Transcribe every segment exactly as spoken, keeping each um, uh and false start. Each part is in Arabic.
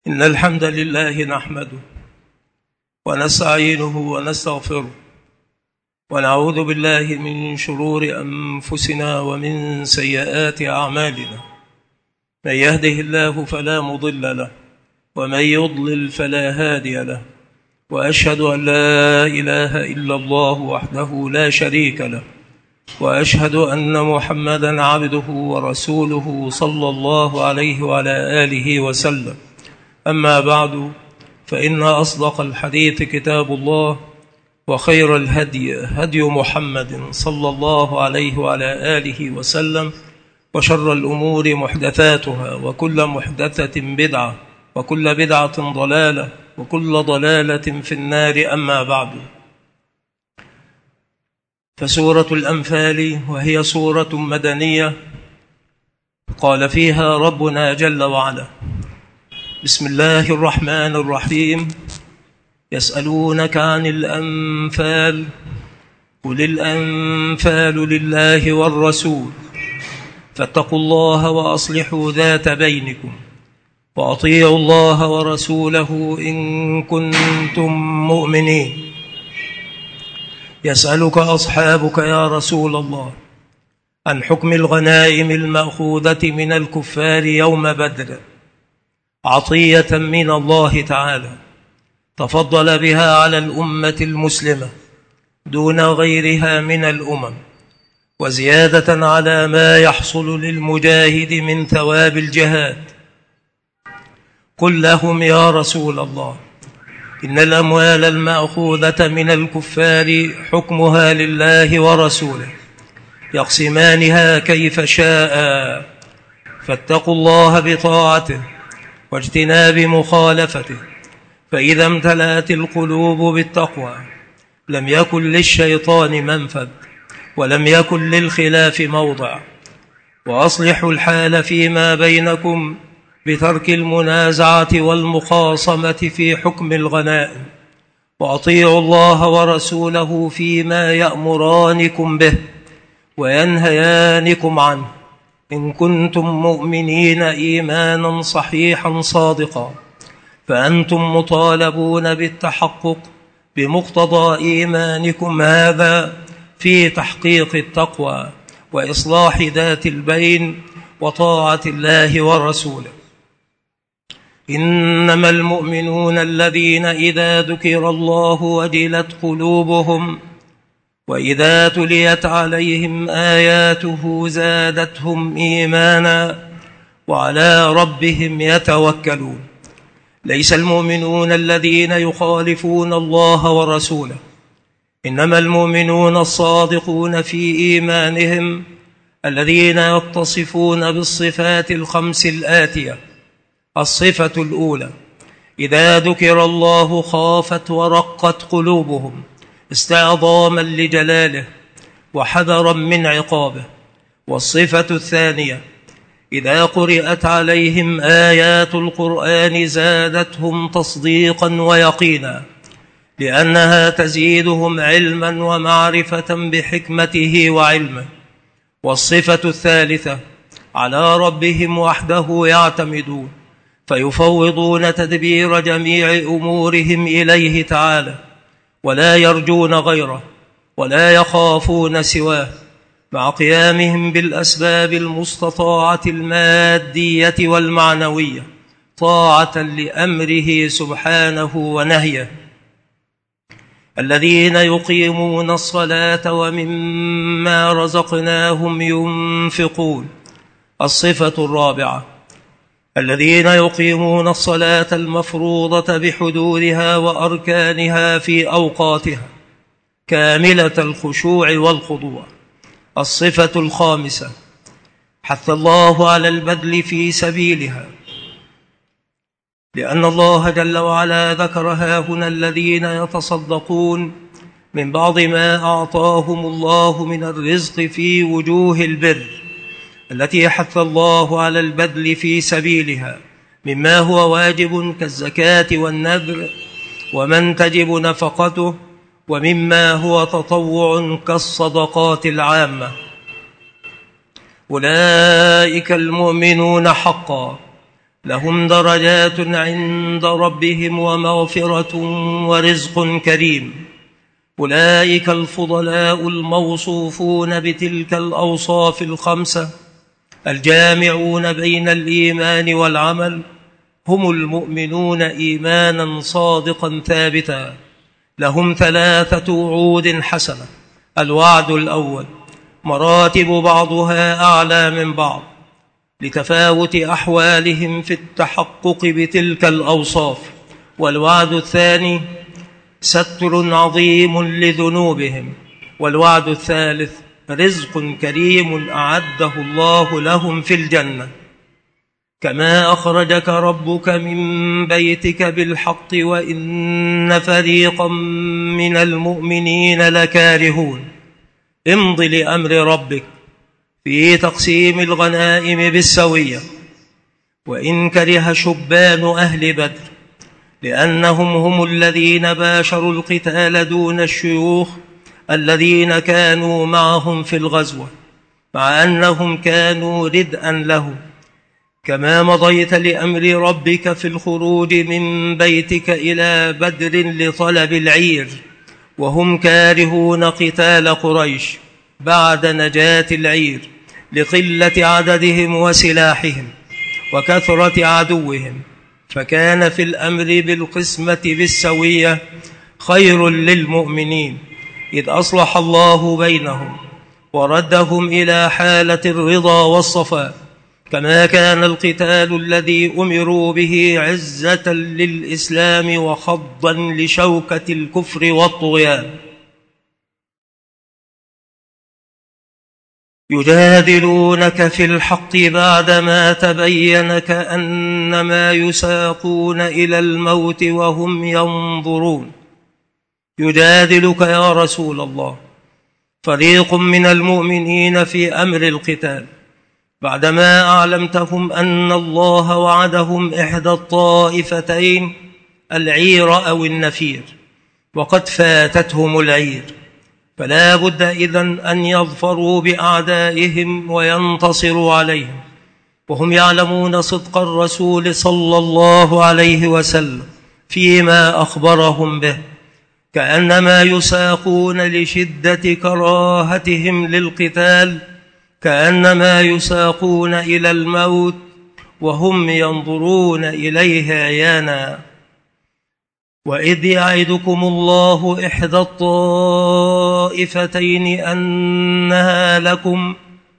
إن الحمد لله نحمده ونستعينه ونستغفره ونعوذ بالله من شرور أنفسنا ومن سيئات أعمالنا. من يهده الله فلا مضل له ومن يضلل فلا هادي له، وأشهد أن لا إله إلا الله وحده لا شريك له، وأشهد أن محمدا عبده ورسوله صلى الله عليه وعلى آله وسلم. أما بعد، فإن أصدق الحديث كتاب الله، وخير الهدي هدي محمد صلى الله عليه وعلى آله وسلم، وشر الأمور محدثاتها، وكل محدثة بدعة، وكل بدعة ضلالة، وكل ضلالة في النار. أما بعد، فسورة الأنفال وهي سورة مدنية قال فيها ربنا جل وعلا: بسم الله الرحمن الرحيم. يسألونك عن الأنفال، قل الأنفال لله والرسول، فاتقوا الله وأصلحوا ذات بينكم، وأطيعوا الله ورسوله إن كنتم مؤمنين. يسألك أصحابك يا رسول الله عن حكم الغنائم المأخوذة من الكفار يوم بدر، عطية من الله تعالى تفضل بها على الأمة المسلمة دون غيرها من الأمم، وزيادة على ما يحصل للمجاهد من ثواب الجهاد. قل لهم يا رسول الله إن الأموال المأخوذة من الكفار حكمها لله ورسوله، يقسمانها كيف شاء، فاتقوا الله بطاعته واجتناب مخالفته، فإذا امتلأت القلوب بالتقوى لم يكن للشيطان منفذ، ولم يكن للخلاف موضع. وأصلحوا الحال فيما بينكم بترك المنازعة والمخاصمة في حكم الغنائم، وأطيعوا الله ورسوله فيما يأمرانكم به وينهيانكم عنه إن كنتم مؤمنين إيمانا صحيحا صادقا، فأنتم مطالبون بالتحقق بمقتضى إيمانكم هذا في تحقيق التقوى وإصلاح ذات البين وطاعة الله ورسوله. إنما المؤمنون الذين إذا ذكر الله وجلت قلوبهم وإذا تليت عليهم آياته زادتهم إيمانا وعلى ربهم يتوكلون. ليس المؤمنون الذين يخالفون الله ورسوله، إنما المؤمنون الصادقون في إيمانهم الذين يتصفون بالصفات الخمس الآتية. الصفة الأولى: إذا ذكر الله خافت ورقت قلوبهم استعظاما لجلاله وحذرا من عقابه. والصفة الثانية: إذا قرأت عليهم آيات القرآن زادتهم تصديقا ويقينا، لأنها تزيدهم علما ومعرفة بحكمته وعلمه. والصفة الثالثة: على ربهم وحده يعتمدون، فيفوضون تدبير جميع أمورهم إليه تعالى، ولا يرجون غيره ولا يخافون سواه، مع قيامهم بالأسباب المستطاعة المادية والمعنوية طاعة لأمره سبحانه ونهيه. الذين يقيمون الصلاة ومما رزقناهم ينفقون. الصفة الرابعة: الذين يقيمون الصلاة المفروضة بحدودها وأركانها في أوقاتها كاملة الخشوع والخضوع. الصفة الخامسة: حث الله على البذل في سبيلها، لأن الله جل وعلا ذكر هاهنا الذين يتصدقون من بعض ما أعطاهم الله من الرزق في وجوه البر التي حث الله على البذل في سبيلها، مما هو واجب كالزكاة والنذر ومن تجب نفقته، ومما هو تطوع كالصدقات العامة. أولئك المؤمنون حقا، لهم درجات عند ربهم ومغفرة ورزق كريم. أولئك الفضلاء الموصوفون بتلك الأوصاف الخمسة الجامعون بين الإيمان والعمل هم المؤمنون إيمانا صادقا ثابتا. لهم ثلاثة وعود حسنة. الوعد الأول مراتب بعضها أعلى من بعض لتفاوت أحوالهم في التحقق بتلك الأوصاف. والوعد الثاني ستر عظيم لذنوبهم. والوعد الثالث رزق كريم أعده الله لهم في الجنة. كما أخرجك ربك من بيتك بالحق وإن فريقا من المؤمنين لكارهون. امض لأمر ربك في تقسيم الغنائم بالسوية. وإن كره شبان أهل بدر لأنهم هم الذين باشروا القتال دون الشيوخ الذين كانوا معهم في الغزوة، مع أنهم كانوا ردءا له. كما مضيت لأمر ربك في الخروج من بيتك إلى بدر لطلب العير وهم كارهون قتال قريش بعد نجاة العير لقلة عددهم وسلاحهم وكثرة عدوهم. فكان في الأمر بالقسمة بالسوية خير للمؤمنين، إذ أصلح الله بينهم وردهم إلى حالة الرضا والصفاء. كما كان القتال الذي أمروا به عزة للإسلام وخضا لشوكة الكفر والطغيان. يجادلونك في الحق بعدما تبين كأنما يساقون إلى الموت وهم ينظرون. يجادلك يا رسول الله فريق من المؤمنين في أمر القتال بعدما أعلمتهم أن الله وعدهم إحدى الطائفتين العير أو النفير وقد فاتتهم العير، فلا بد إذن أن يظفروا بأعدائهم وينتصروا عليهم، وهم يعلمون صدق الرسول صلى الله عليه وسلم فيما أخبرهم به، كأنما يساقون لشدة كراهتهم للقتال، كأنما يساقون إلى الموت وهم ينظرون إليه عيانا. وإذ يعدكم الله إحدى الطائفتين أنها لكم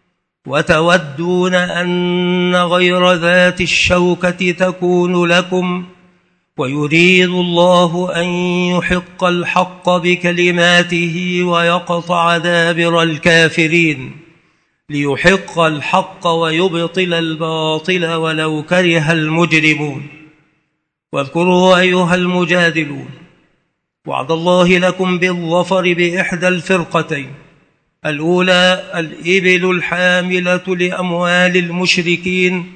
وتودون أن غير ذات الشوكة تكون لكم، ويريد الله أن يحق الحق بكلماته ويقطع دابر الكافرين، ليحق الحق ويبطل الباطل ولو كره المجرمون. واذكروا أيها المجادلون وعد الله لكم بالظفر بإحدى الفرقتين، الأولى الإبل الحاملة لأموال المشركين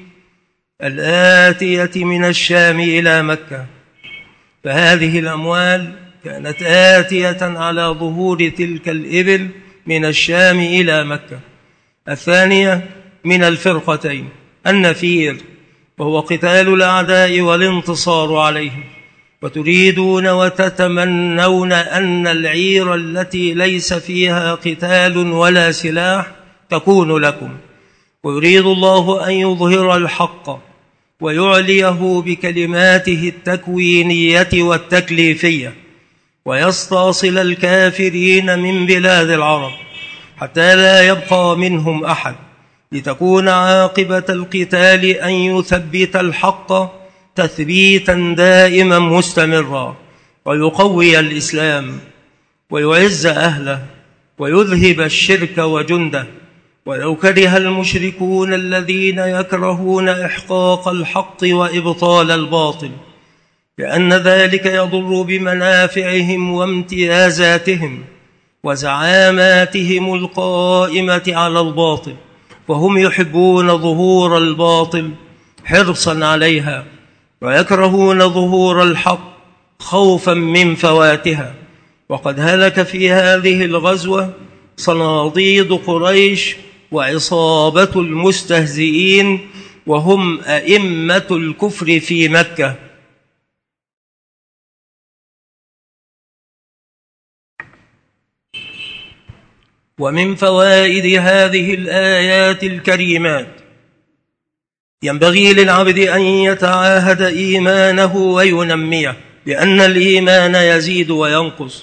الآتية من الشام إلى مكة، فهذه الأموال كانت آتية على ظهور تلك الإبل من الشام إلى مكة. الثانية من الفرقتين النفير، وهو قتال الأعداء والانتصار عليهم، وتريدون وتتمنون أن العير التي ليس فيها قتال ولا سلاح تكون لكم، ويريد الله أن يظهر الحق ويعليه بكلماته التكوينية والتكليفية، ويستأصل الكافرين من بلاد العرب حتى لا يبقى منهم أحد، لتكون عاقبة القتال أن يثبت الحق تثبيتا دائما مستمرا، ويقوي الإسلام ويعز أهله ويذهب الشرك وجنده، ولو كره المشركون الذين يكرهون إحقاق الحق وإبطال الباطل، لأن ذلك يضر بمنافعهم وامتيازاتهم وزعاماتهم القائمة على الباطل، وهم يحبون ظهور الباطل حرصا عليها، ويكرهون ظهور الحق خوفا من فواتها. وقد هلك في هذه الغزوة صناديد قريش وعصابة المستهزئين وهم أئمة الكفر في مكة. ومن فوائد هذه الآيات الكريمات ينبغي للعبد أن يتعاهد إيمانه وينميه، لأن الإيمان يزيد وينقص،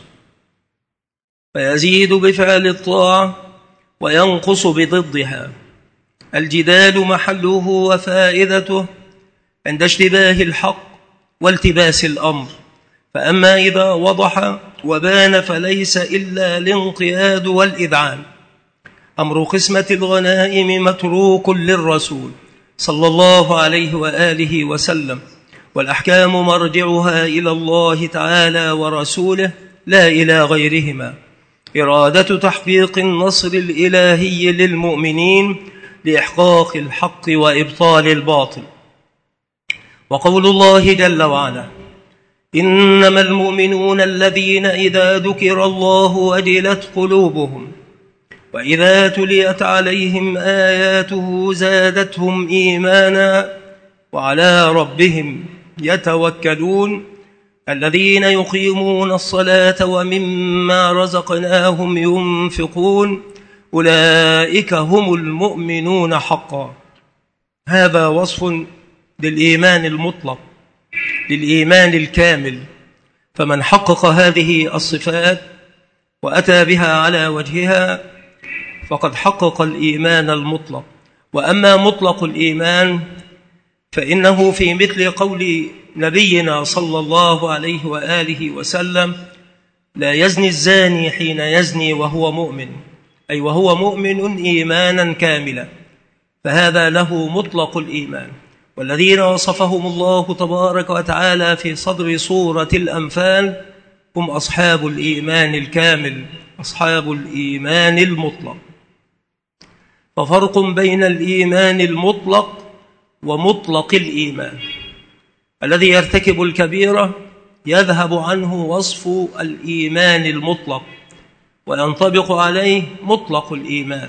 فيزيد بفعل الطاعة وينقص بضدها. الجدال محله وفائدته عند اشتباه الحق والتباس الأمر، فأما إذا وضح وبان فليس إلا الانقياد والإذعان. أمر قسمة الغنائم متروك للرسول صلى الله عليه وآله وسلم، والأحكام مرجعها إلى الله تعالى ورسوله لا إلى غيرهما. إرادة تحقيق النصر الإلهي للمؤمنين لإحقاق الحق وإبطال الباطل. وقول الله جل وعلا: إنما المؤمنون الذين إذا ذكر الله وجلت قلوبهم وإذا تليت عليهم آياته زادتهم إيمانا وعلى ربهم يتوكلون الذين يقيمون الصلاة ومما رزقناهم ينفقون أولئك هم المؤمنون حقا. هذا وصف للإيمان المطلق، للإيمان الكامل، فمن حقق هذه الصفات وأتى بها على وجهها فقد حقق الإيمان المطلق. وأما مطلق الإيمان فإنه في مثل قول نبينا صلى الله عليه وآله وسلم: لا يزني الزاني حين يزني وهو مؤمن، أي وهو مؤمن إيمانا كاملا، فهذا له مطلق الإيمان. والذين وصفهم الله تبارك وتعالى في صدر سورة الأنفال هم أصحاب الإيمان الكامل، أصحاب الإيمان المطلق. ففرق بين الإيمان المطلق ومطلق الإيمان. الذي يرتكب الكبيرة يذهب عنه وصف الإيمان المطلق وينطبق عليه مطلق الإيمان.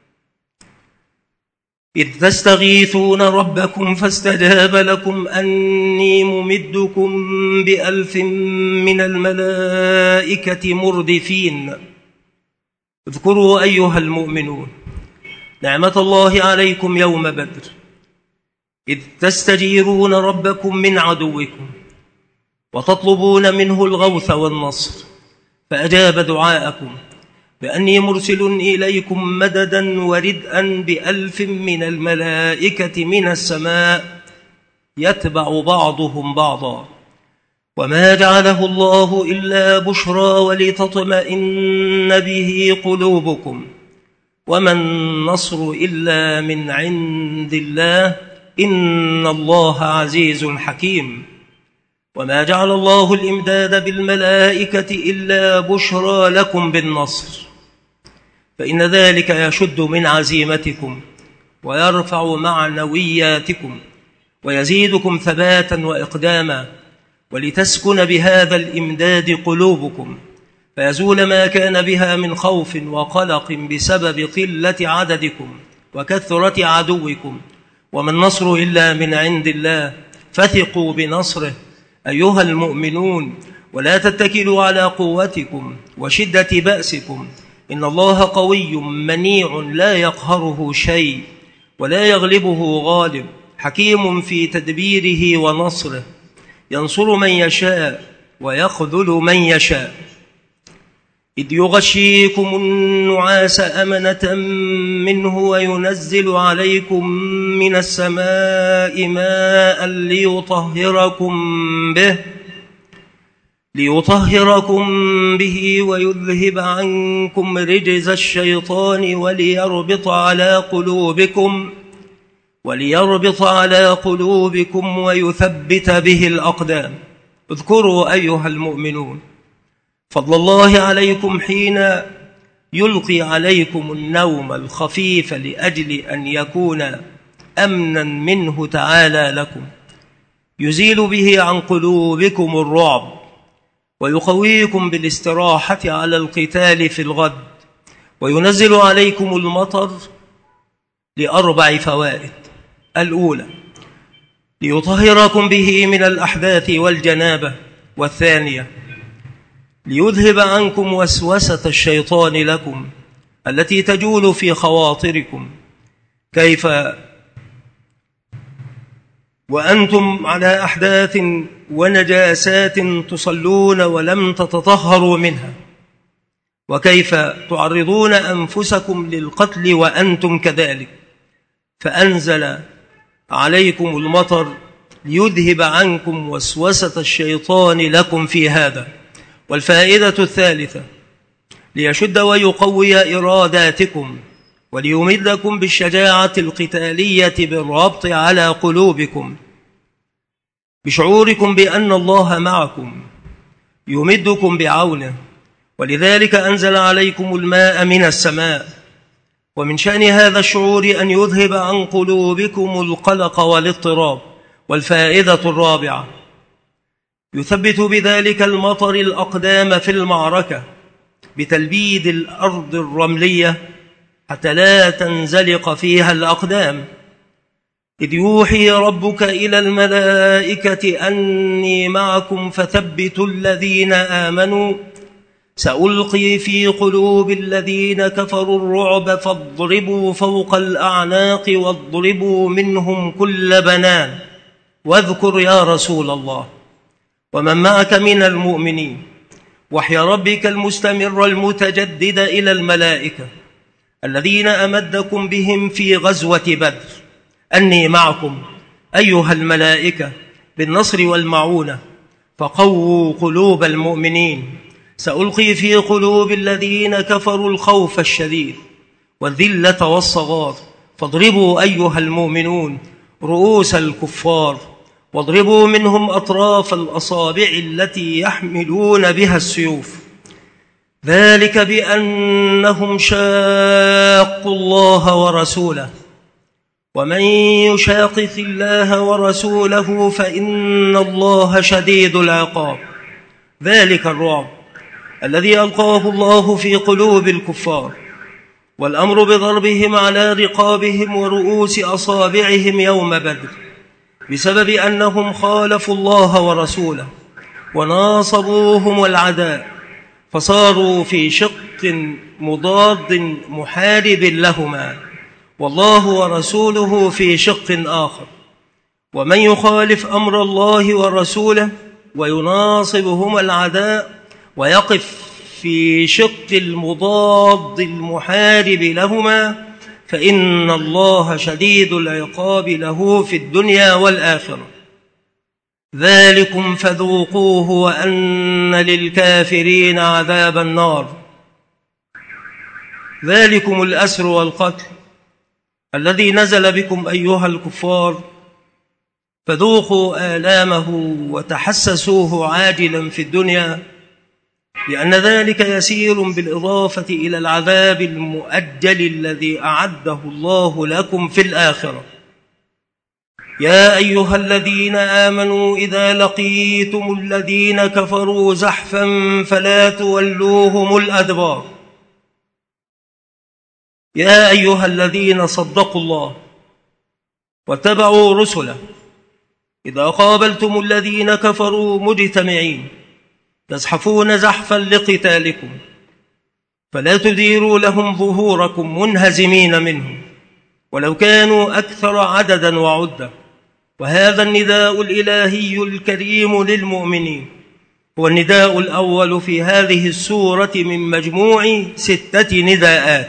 إذ تستغيثون ربكم فاستجاب لكم أني ممدكم بألف من الملائكة مردفين. اذكروا أيها المؤمنون نعمة الله عليكم يوم بدر إذ تستجيرون ربكم من عدوكم وتطلبون منه الغوث والنصر، فأجاب دعاءكم بأني مرسل إليكم مددا وردءا بألف من الملائكة من السماء يتبع بعضهم بعضا، وما جعله الله إلا بشرى ولتطمئن به قلوبكم، وما النصر إلا من عند الله إن الله عزيز حكيم. وما جعل الله الإمداد بالملائكة إلا بشرى لكم بالنصر، فإن ذلك يشد من عزيمتكم ويرفع معنوياتكم ويزيدكم ثباتا وإقداما، ولتسكن بهذا الإمداد قلوبكم فيزول ما كان بها من خوف وقلق بسبب قلة عددكم وكثرة عدوكم. وما النصر إلا من عند الله، فثقوا بنصره أيها المؤمنون، ولا تتكلوا على قوتكم وشدة بأسكم، إن الله قوي منيع لا يقهره شيء ولا يغلبه غالب، حكيم في تدبيره ونصره، ينصر من يشاء ويخذل من يشاء. إذ يغشيكم النعاس أمنة منه وينزل عليكم من السماء ماء ليطهركم به ليطهركم به ويذهب عنكم رجز الشيطان وليربط على قلوبكم وليربط على قلوبكم ويثبت به الأقدام. اذكروا أيها المؤمنون فضل الله عليكم حين يلقي عليكم النوم الخفيف لأجل أن يكون أمنا منه تعالى لكم، يزيل به عن قلوبكم الرعب ويقويكم بالاستراحة على القتال في الغد، وينزل عليكم المطر لأربع فوائد. الأولى ليطهركم به من الأحداث والجنابة، والثانية ليذهب عنكم وسوسة الشيطان لكم التي تجول في خواطركم، كيف وأنتم على أحداث ونجاسات تصلون ولم تتطهروا منها، وكيف تعرضون أنفسكم للقتل وأنتم كذلك. فأنزل عليكم المطر ليذهب عنكم وسوسة الشيطان لكم في هذا. والفائدة الثالثة ليشد ويقوي إراداتكم وليمدكم بالشجاعة القتالية بالربط على قلوبكم، بشعوركم بأن الله معكم يمدكم بعونه. ولذلك أنزل عليكم الماء من السماء، ومن شأن هذا الشعور أن يذهب عن قلوبكم القلق والاضطراب. والفائدة الرابعة يثبت بذلك المطر الأقدام في المعركة بتلبيد الأرض الرملية حتى لا تنزلق فيها الأقدام، إذ يوحي ربك إلى الملائكة أني معكم فثبتوا الذين آمنوا سألقي في قلوب الذين كفروا الرعب فاضربوا فوق الأعناق واضربوا منهم كل بنان واذكر يا رسول الله ومن معك من المؤمنين وحي ربك المستمر المتجدد إلى الملائكة الذين أمدكم بهم في غزوة بدر أني معكم أيها الملائكة بالنصر والمعونة فقووا قلوب المؤمنين. سألقي في قلوب الذين كفروا الخوف الشديد والذلة والصغار فاضربوا أيها المؤمنون رؤوس الكفار واضربوا منهم أطراف الأصابع التي يحملون بها السيوف، ذلك بأنهم شاقوا الله ورسوله ومن يشاقق الله ورسوله فإن الله شديد العقاب. ذلك الرعب الذي ألقاه الله في قلوب الكفار والأمر بضربهم على رقابهم ورؤوس أصابعهم يوم بدر بسبب أنهم خالفوا الله ورسوله وناصبوهم العداء فصاروا في شق مضاد محارب لهما، والله ورسوله في شق آخر. ومن يخالف أمر الله ورسوله ويناصبهما العداء ويقف في شق المضاد المحارب لهما فإن الله شديد العقاب له في الدنيا والآخرة. ذلكم فذوقوه وأن للكافرين عذاب النار. ذلكم الأسر والقتل الذي نزل بكم أيها الكفار، فذوقوا آلامه وتحسسوه عاجلا في الدنيا، لأن ذلك يسير بالإضافة إلى العذاب المؤجل الذي أعده الله لكم في الآخرة. يا أيها الذين آمنوا إذا لقيتم الذين كفروا زحفا فلا تولوهم الأدبار. يا أيها الذين صدقوا الله واتبعوا رسله إذا قابلتم الذين كفروا مجتمعين تزحفون زحفا لقتالكم فلا تديروا لهم ظهوركم منهزمين منهم ولو كانوا أكثر عددا وعدة. وهذا النداء الإلهي الكريم للمؤمنين هو النداء الأول في هذه السورة من مجموع ستة نداءات.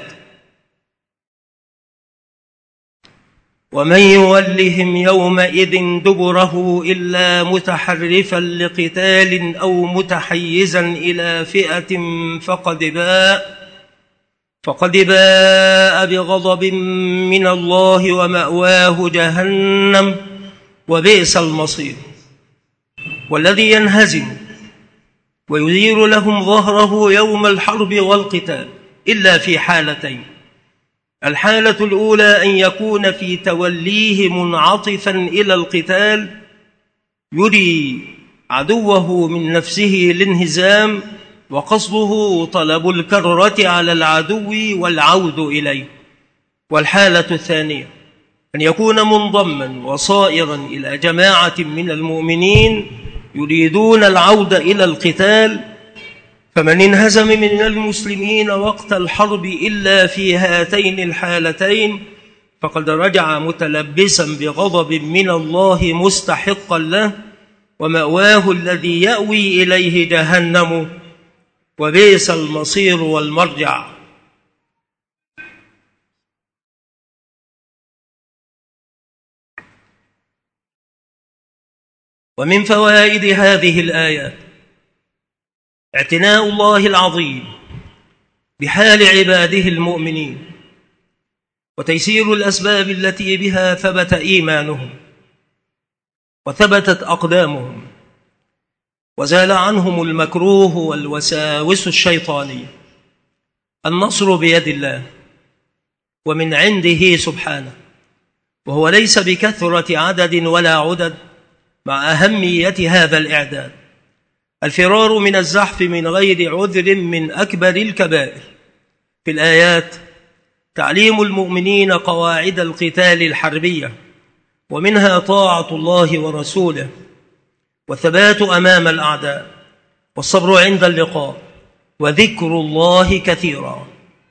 ومن يولهم يومئذ دبره إلا متحرفا لقتال أو متحيزا إلى فئة فقد باء فقد باء بغضب من الله ومأواه جهنم وبئس المصير. والذي ينهزم ويدير لهم ظهره يوم الحرب والقتال إلا في حالتين: الحالة الأولى أن يكون في توليه منعطفا إلى القتال يري عدوه من نفسه الانهزام وقصده طلب الكرة على العدو والعود إليه. والحالة الثانية أن يكون منضما وصائرا إلى جماعة من المؤمنين يريدون العودة إلى القتال، فمن انهزم من المسلمين وقت الحرب إلا في هاتين الحالتين فقد رجع متلبسا بغضب من الله مستحقا له، ومأواه الذي يأوي إليه جهنم، وبئس المصير والمرجع. ومن فوائد هذه الآيات اعتناء الله العظيم بحال عباده المؤمنين، وتيسير الأسباب التي بها ثبت إيمانهم وثبتت أقدامهم وزال عنهم المكروه والوساوس الشيطانية. النصر بيد الله ومن عنده سبحانه، وهو ليس بكثرة عدد ولا عدد، مع أهمية هذا الإعداد. الفرار من الزحف من غير عذر من أكبر الكبائر. في الآيات تعليم المؤمنين قواعد القتال الحربية، ومنها طاعة الله ورسوله، والثبات أمام الأعداء، والصبر عند اللقاء، وذكر الله كثيرا.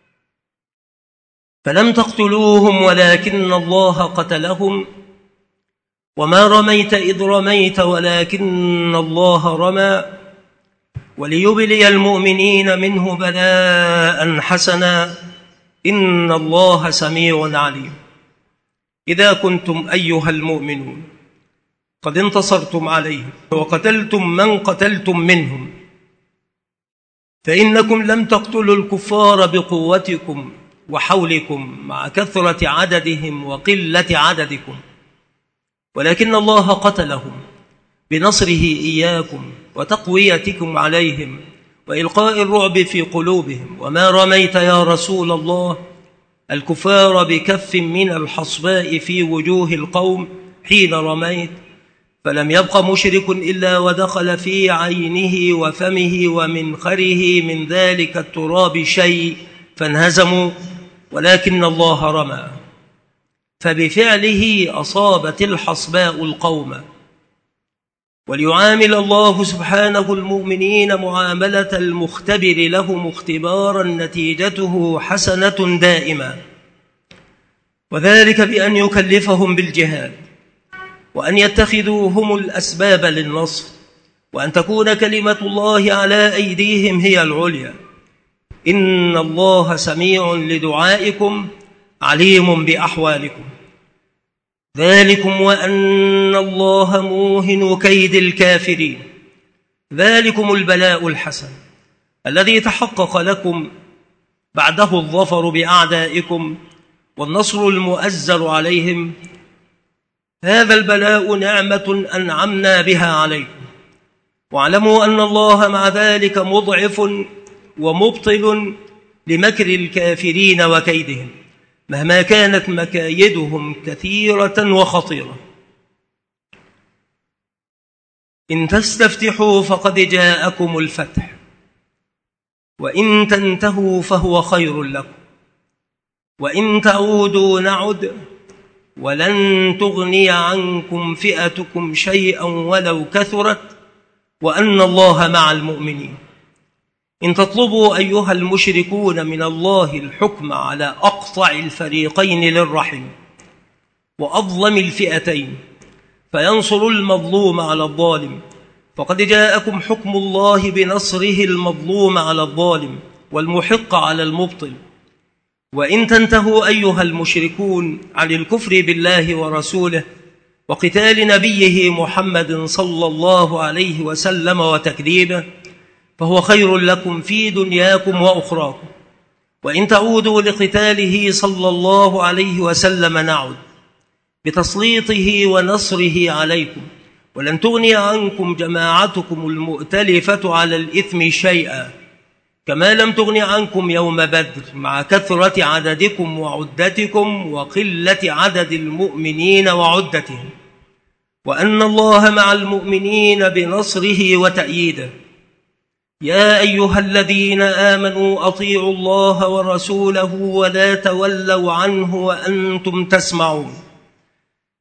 فلم تقتلوهم ولكن الله قتلهم، وما رميت إذ رميت ولكن الله رمى، وليبلي المؤمنين منه بلاء حسنا إن الله سميع عليم. إذا كنتم أيها المؤمنون قد انتصرتم عليهم وقتلتم من قتلتم منهم، فإنكم لم تقتلوا الكفار بقوتكم وحولكم مع كثرة عددهم وقلة عددكم، ولكن الله قتلهم بنصره إياكم وتقويتكم عليهم وإلقاء الرعب في قلوبهم. وما رميت يا رسول الله الكفار بكف من الحصباء في وجوه القوم حين رميت، فلم يبق مشرك إلا ودخل في عينه وفمه ومنخره من ذلك التراب شيء فانهزموا، ولكن الله رمى، فبفعله أصابت الحصباء القوم. وليعامل الله سبحانه المؤمنين معاملة المختبر لهم اختبارا نتيجته حسنة دائما، وذلك بأن يكلفهم بالجهاد، وأن يتخذوا هم الأسباب للنصر، وأن تكون كلمة الله على أيديهم هي العليا. إن الله سميع لدعائكم عليم بأحوالكم. ذلكم وأن الله موهن كيد الكافرين. ذلكم البلاء الحسن الذي تحقق لكم بعده الظفر بأعدائكم والنصر المؤزر عليهم. هذا البلاء نعمة أنعمنا بها عليكم، واعلموا أن الله مع ذلك مضعف ومبطل لمكر الكافرين وكيدهم، مهما كانت مكايدهم كثيرة وخطيرة. إن تستفتحوا فقد جاءكم الفتح، وإن تنتهوا فهو خير لكم، وإن تعودوا نعد، ولن تغني عنكم فئتكم شيئا ولو كثرت، وأن الله مع المؤمنين. إن تطلبوا أيها المشركون من الله الحكم على أقطع الفريقين للرحم وأظلم الفئتين فينصر المظلوم على الظالم، فقد جاءكم حكم الله بنصره المظلوم على الظالم والمحق على المبطل. وإن تنتهوا أيها المشركون عن الكفر بالله ورسوله وقتال نبيه محمد صلى الله عليه وسلم وتكذيبه فهو خير لكم في دنياكم وأخراكم. وإن تعودوا لقتاله صلى الله عليه وسلم نعد بتسليطه ونصره عليكم، ولن تغني عنكم جماعتكم المؤتلفة على الإثم شيئا، كما لم تغني عنكم يوم بدر مع كثرة عددكم وعدتكم وقلة عدد المؤمنين وعدتهم، وأن الله مع المؤمنين بنصره وتأييده. يا أيها الذين آمنوا أطيعوا الله ورسوله ولا تولوا عنه وأنتم تسمعون.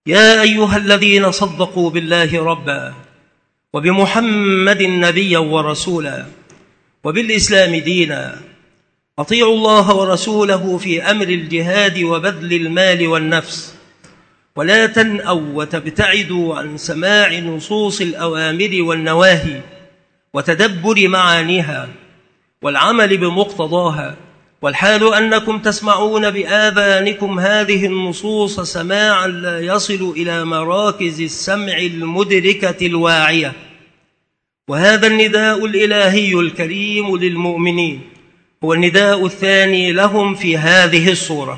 يا أيها الذين صدقوا بالله ربا وبمحمد نبيا ورسولا وبالإسلام دينا، أطيعوا الله ورسوله في أمر الجهاد وبذل المال والنفس، ولا تنأوا وتبتعدوا عن سماع نصوص الأوامر والنواهي وتدبر معانيها والعمل بمقتضاها، والحال أنكم تسمعون بآذانكم هذه النصوص سماعا لا يصل إلى مراكز السمع المدركة الواعية. وهذا النداء الإلهي الكريم للمؤمنين هو النداء الثاني لهم في هذه الصورة.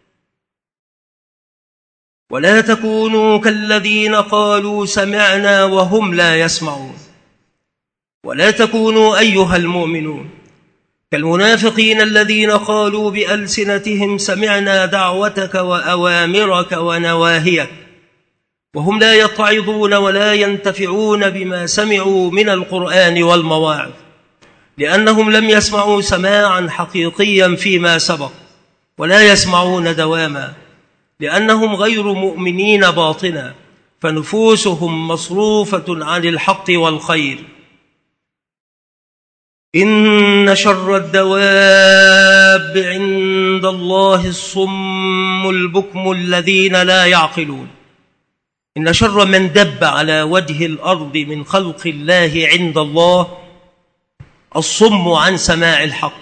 ولا تكونوا كالذين قالوا سمعنا وهم لا يسمعون. ولا تكونوا أيها المؤمنون كالمنافقين الذين قالوا بألسنتهم سمعنا دعوتك وأوامرك ونواهيك، وهم لا يتعظون ولا ينتفعون بما سمعوا من القرآن والمواعظ، لأنهم لم يسمعوا سماعا حقيقيا فيما سبق، ولا يسمعون دواما، لأنهم غير مؤمنين باطنا، فنفوسهم مصروفة عن الحق والخير. إن شر الدواب عند الله الصم البكم الذين لا يعقلون. إن شر من دب على وجه الأرض من خلق الله عند الله الصم عن سماع الحق،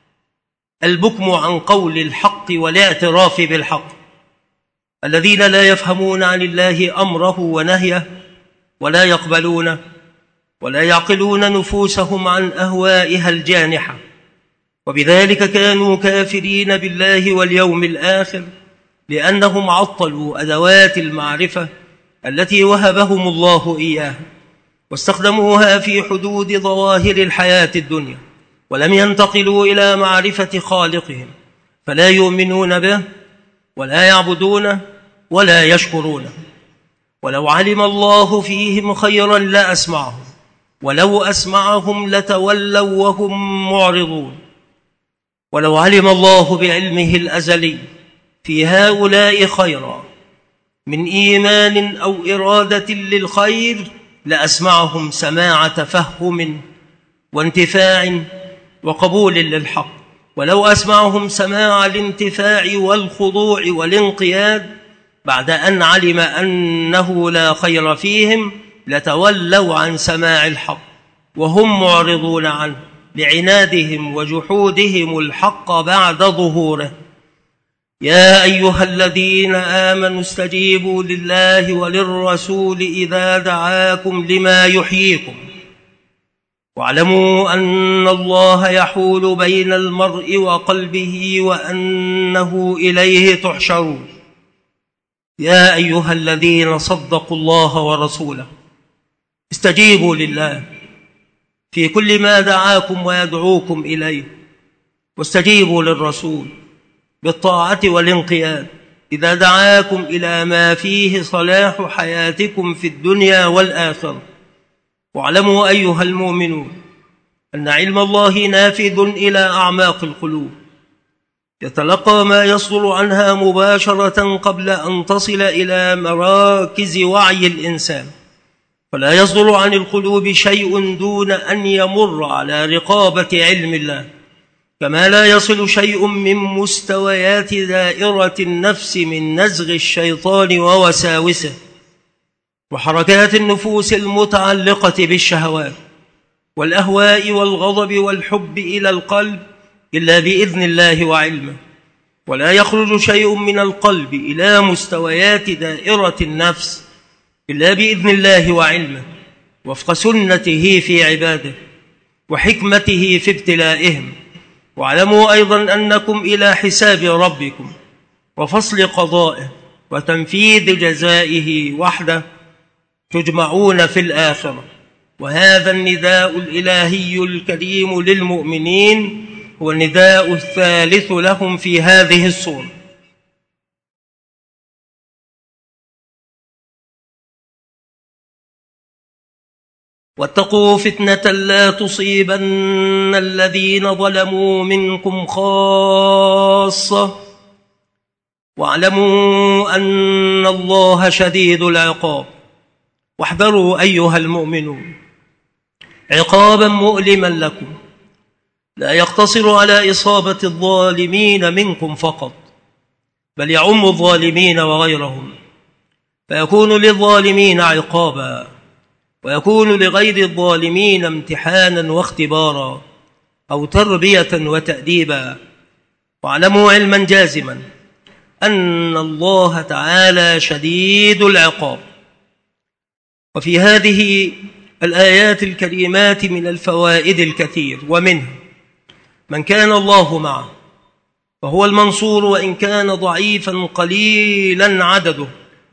البكم عن قول الحق والاعتراف بالحق، الذين لا يفهمون عن الله أمره ونهيه ولا يقبلونه ولا يعقلون نفوسهم عن أهوائها الجانحة، وبذلك كانوا كافرين بالله واليوم الآخر، لأنهم عطلوا أدوات المعرفة التي وهبهم الله إياها واستخدموها في حدود ظواهر الحياة الدنيا، ولم ينتقلوا إلى معرفة خالقهم، فلا يؤمنون به ولا يعبدونه ولا يشكرونه. ولو علم الله فيهم خيرا لأسمعهم، ولو أسمعهم لتولوا وهم معرضون. ولو علم الله بعلمه الأزلي في هؤلاء خيرا من إيمان أو إرادة للخير لأسمعهم سماع تفهم وانتفاع وقبول للحق. ولو أسمعهم سماع الانتفاع والخضوع والانقياد بعد أن علم أنه لا خير فيهم لتولوا عن سماع الحق وهم معرضون عنه لعنادهم وجحودهم الحق بعد ظهوره. يا أيها الذين آمنوا استجيبوا لله وللرسول إذا دعاكم لما يحييكم، واعلموا أن الله يحول بين المرء وقلبه وأنه إليه تحشرون. يا أيها الذين صدقوا الله ورسوله استجيبوا لله في كل ما دعاكم ويدعوكم إليه، واستجيبوا للرسول بالطاعة والانقياد إذا دعاكم إلى ما فيه صلاح حياتكم في الدنيا والآخرة. واعلموا أيها المؤمنون أن علم الله نافذ إلى أعماق القلوب، يتلقى ما يصدر عنها مباشرة قبل أن تصل إلى مراكز وعي الإنسان، فلا يصدر عن القلوب شيء دون أن يمر على رقابة علم الله، كما لا يصل شيء من مستويات دائرة النفس من نزغ الشيطان ووساوسه وحركات النفوس المتعلقة بالشهوات والأهواء والغضب والحب إلى القلب إلا بإذن الله وعلمه. ولا يخرج شيء من القلب إلى مستويات دائرة النفس إلا بإذن الله وعلمه، وفق سنته في عباده وحكمته في ابتلائهم. واعلموا أيضا أنكم إلى حساب ربكم وفصل قضائه وتنفيذ جزائه وحده تجمعون في الآخرة. وهذا النداء الإلهي الكريم للمؤمنين هو النداء الثالث لهم في هذه الصورة. واتقوا فتنة لا تصيبن الذين ظلموا منكم خاصة واعلموا أن الله شديد العقاب. واحذروا أيها المؤمنون عقابا مؤلما لكم لا يقتصر على إصابة الظالمين منكم فقط، بل يعم الظالمين وغيرهم، فيكون للظالمين عقابا ويكون لغير الظالمين امتحانا واختبارا أو تربية وتأديبا. واعلموا علما جازما أن الله تعالى شديد العقاب. وفي هذه الآيات الكريمات من الفوائد الكثير، ومنها من كان الله معه فهو المنصور وإن كان ضعيفا قليلا عدده.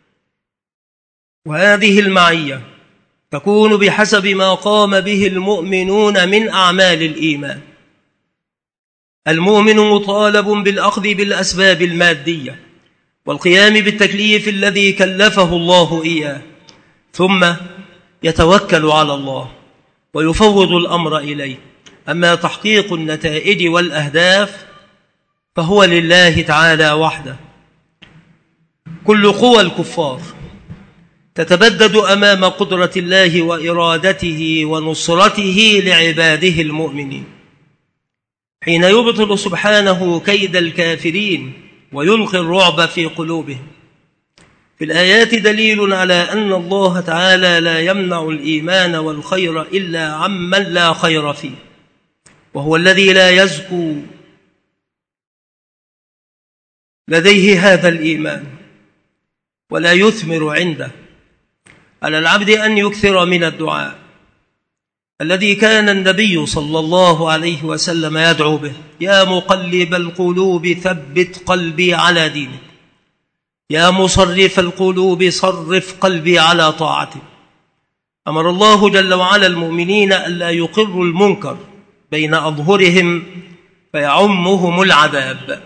وهذه المعية تكون بحسب ما قام به المؤمنون من أعمال الإيمان. المؤمن مطالب بالأخذ بالأسباب المادية والقيام بالتكليف الذي كلفه الله إياه، ثم يتوكل على الله ويفوض الأمر إليه. أما تحقيق النتائج والأهداف فهو لله تعالى وحده. كل قوى الكفار تتبدد أمام قدرة الله وإرادته ونصرته لعباده المؤمنين، حين يبطل سبحانه كيد الكافرين ويلقي الرعب في قلوبهم. في الآيات دليل على أن الله تعالى لا يمنع الإيمان والخير إلا عمن لا خير فيه، وهو الذي لا يزكو لديه هذا الإيمان ولا يثمر عنده. على العبد أن يكثر من الدعاء الذي كان النبي صلى الله عليه وسلم يدعو به: يا مقلب القلوب ثبت قلبي على دينك، يا مصرف القلوب صرف قلبي على طاعتك. أمر الله جل وعلا المؤمنين ألا يقروا المنكر بين أظهرهم فيعمهم العذاب.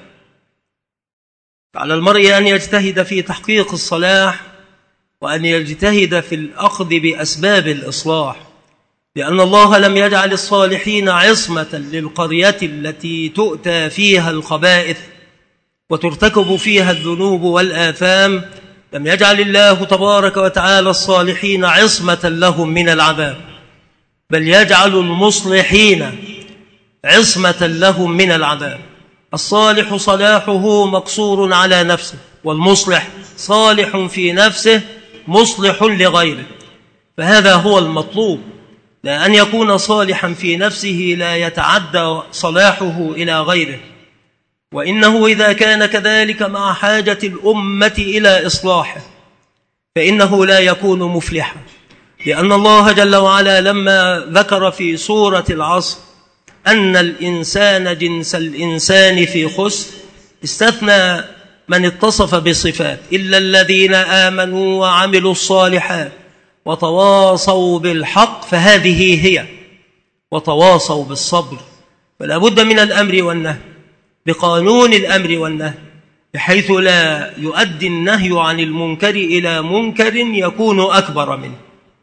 على المرء أن يجتهد في تحقيق الصلاح وأن يجتهد في الأخذ بأسباب الإصلاح، لأن الله لم يجعل الصالحين عصمة للقرية التي تؤتى فيها الخبائث وترتكب فيها الذنوب والآثام. لم يجعل الله تبارك وتعالى الصالحين عصمة لهم من العذاب، بل يجعل المصلحين عصمة لهم من العذاب. الصالح صلاحه مقصور على نفسه، والمصلح صالح في نفسه مصلح لغيره، فهذا هو المطلوب، لا أن يكون صالحا في نفسه لا يتعدى صلاحه إلى غيره. وإنه إذا كان كذلك مع حاجة الأمة إلى إصلاحه فإنه لا يكون مفلحا، لأن الله جل وعلا لما ذكر في سورة العصر أن الإنسان جنس الإنسان في خسر استثنى من اتصف بصفات إلا الذين آمنوا وعملوا الصالحات وتواصوا بالحق، فهذه هي، وتواصوا بالصبر. فلا بد من الأمر والنهي بقانون الأمر والنهي، بحيث لا يؤدي النهي عن المنكر إلى منكر يكون أكبر منه.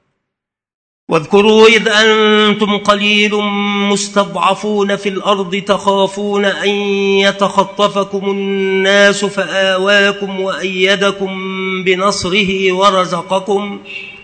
واذكروا إذ أنتم قليل مستضعفون في الأرض تخافون أن يتخطفكم الناس فآواكم وأيدكم بنصره ورزقكم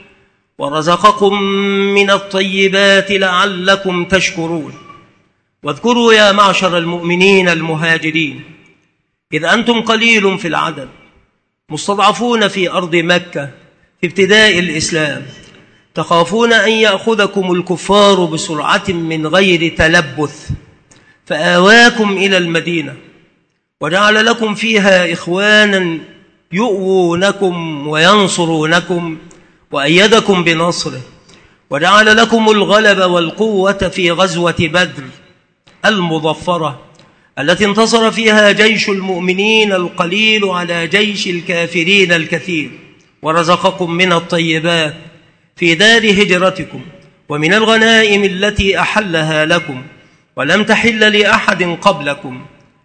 ورزقكم من الطيبات لعلكم تشكرون. واذكروا يا معشر المؤمنين المهاجرين إذ أنتم قليل في العدد مستضعفون في أرض مكة في ابتداء الإسلام، تخافون أن يأخذكم الكفار بسرعة من غير تلبث، فآواكم إلى المدينة وجعل لكم فيها إخوانا يؤوونكم وينصرونكم وأيدكم بنصره، وجعل لكم الغلب والقوة في غزوة بدر المظفرة التي انتصر فيها جيش المؤمنين القليل على جيش الكافرين الكثير، ورزقكم من الطيبات في دار هجرتكم ومن الغنائم التي أحلها لكم ولم تحل لأحد قبلكم،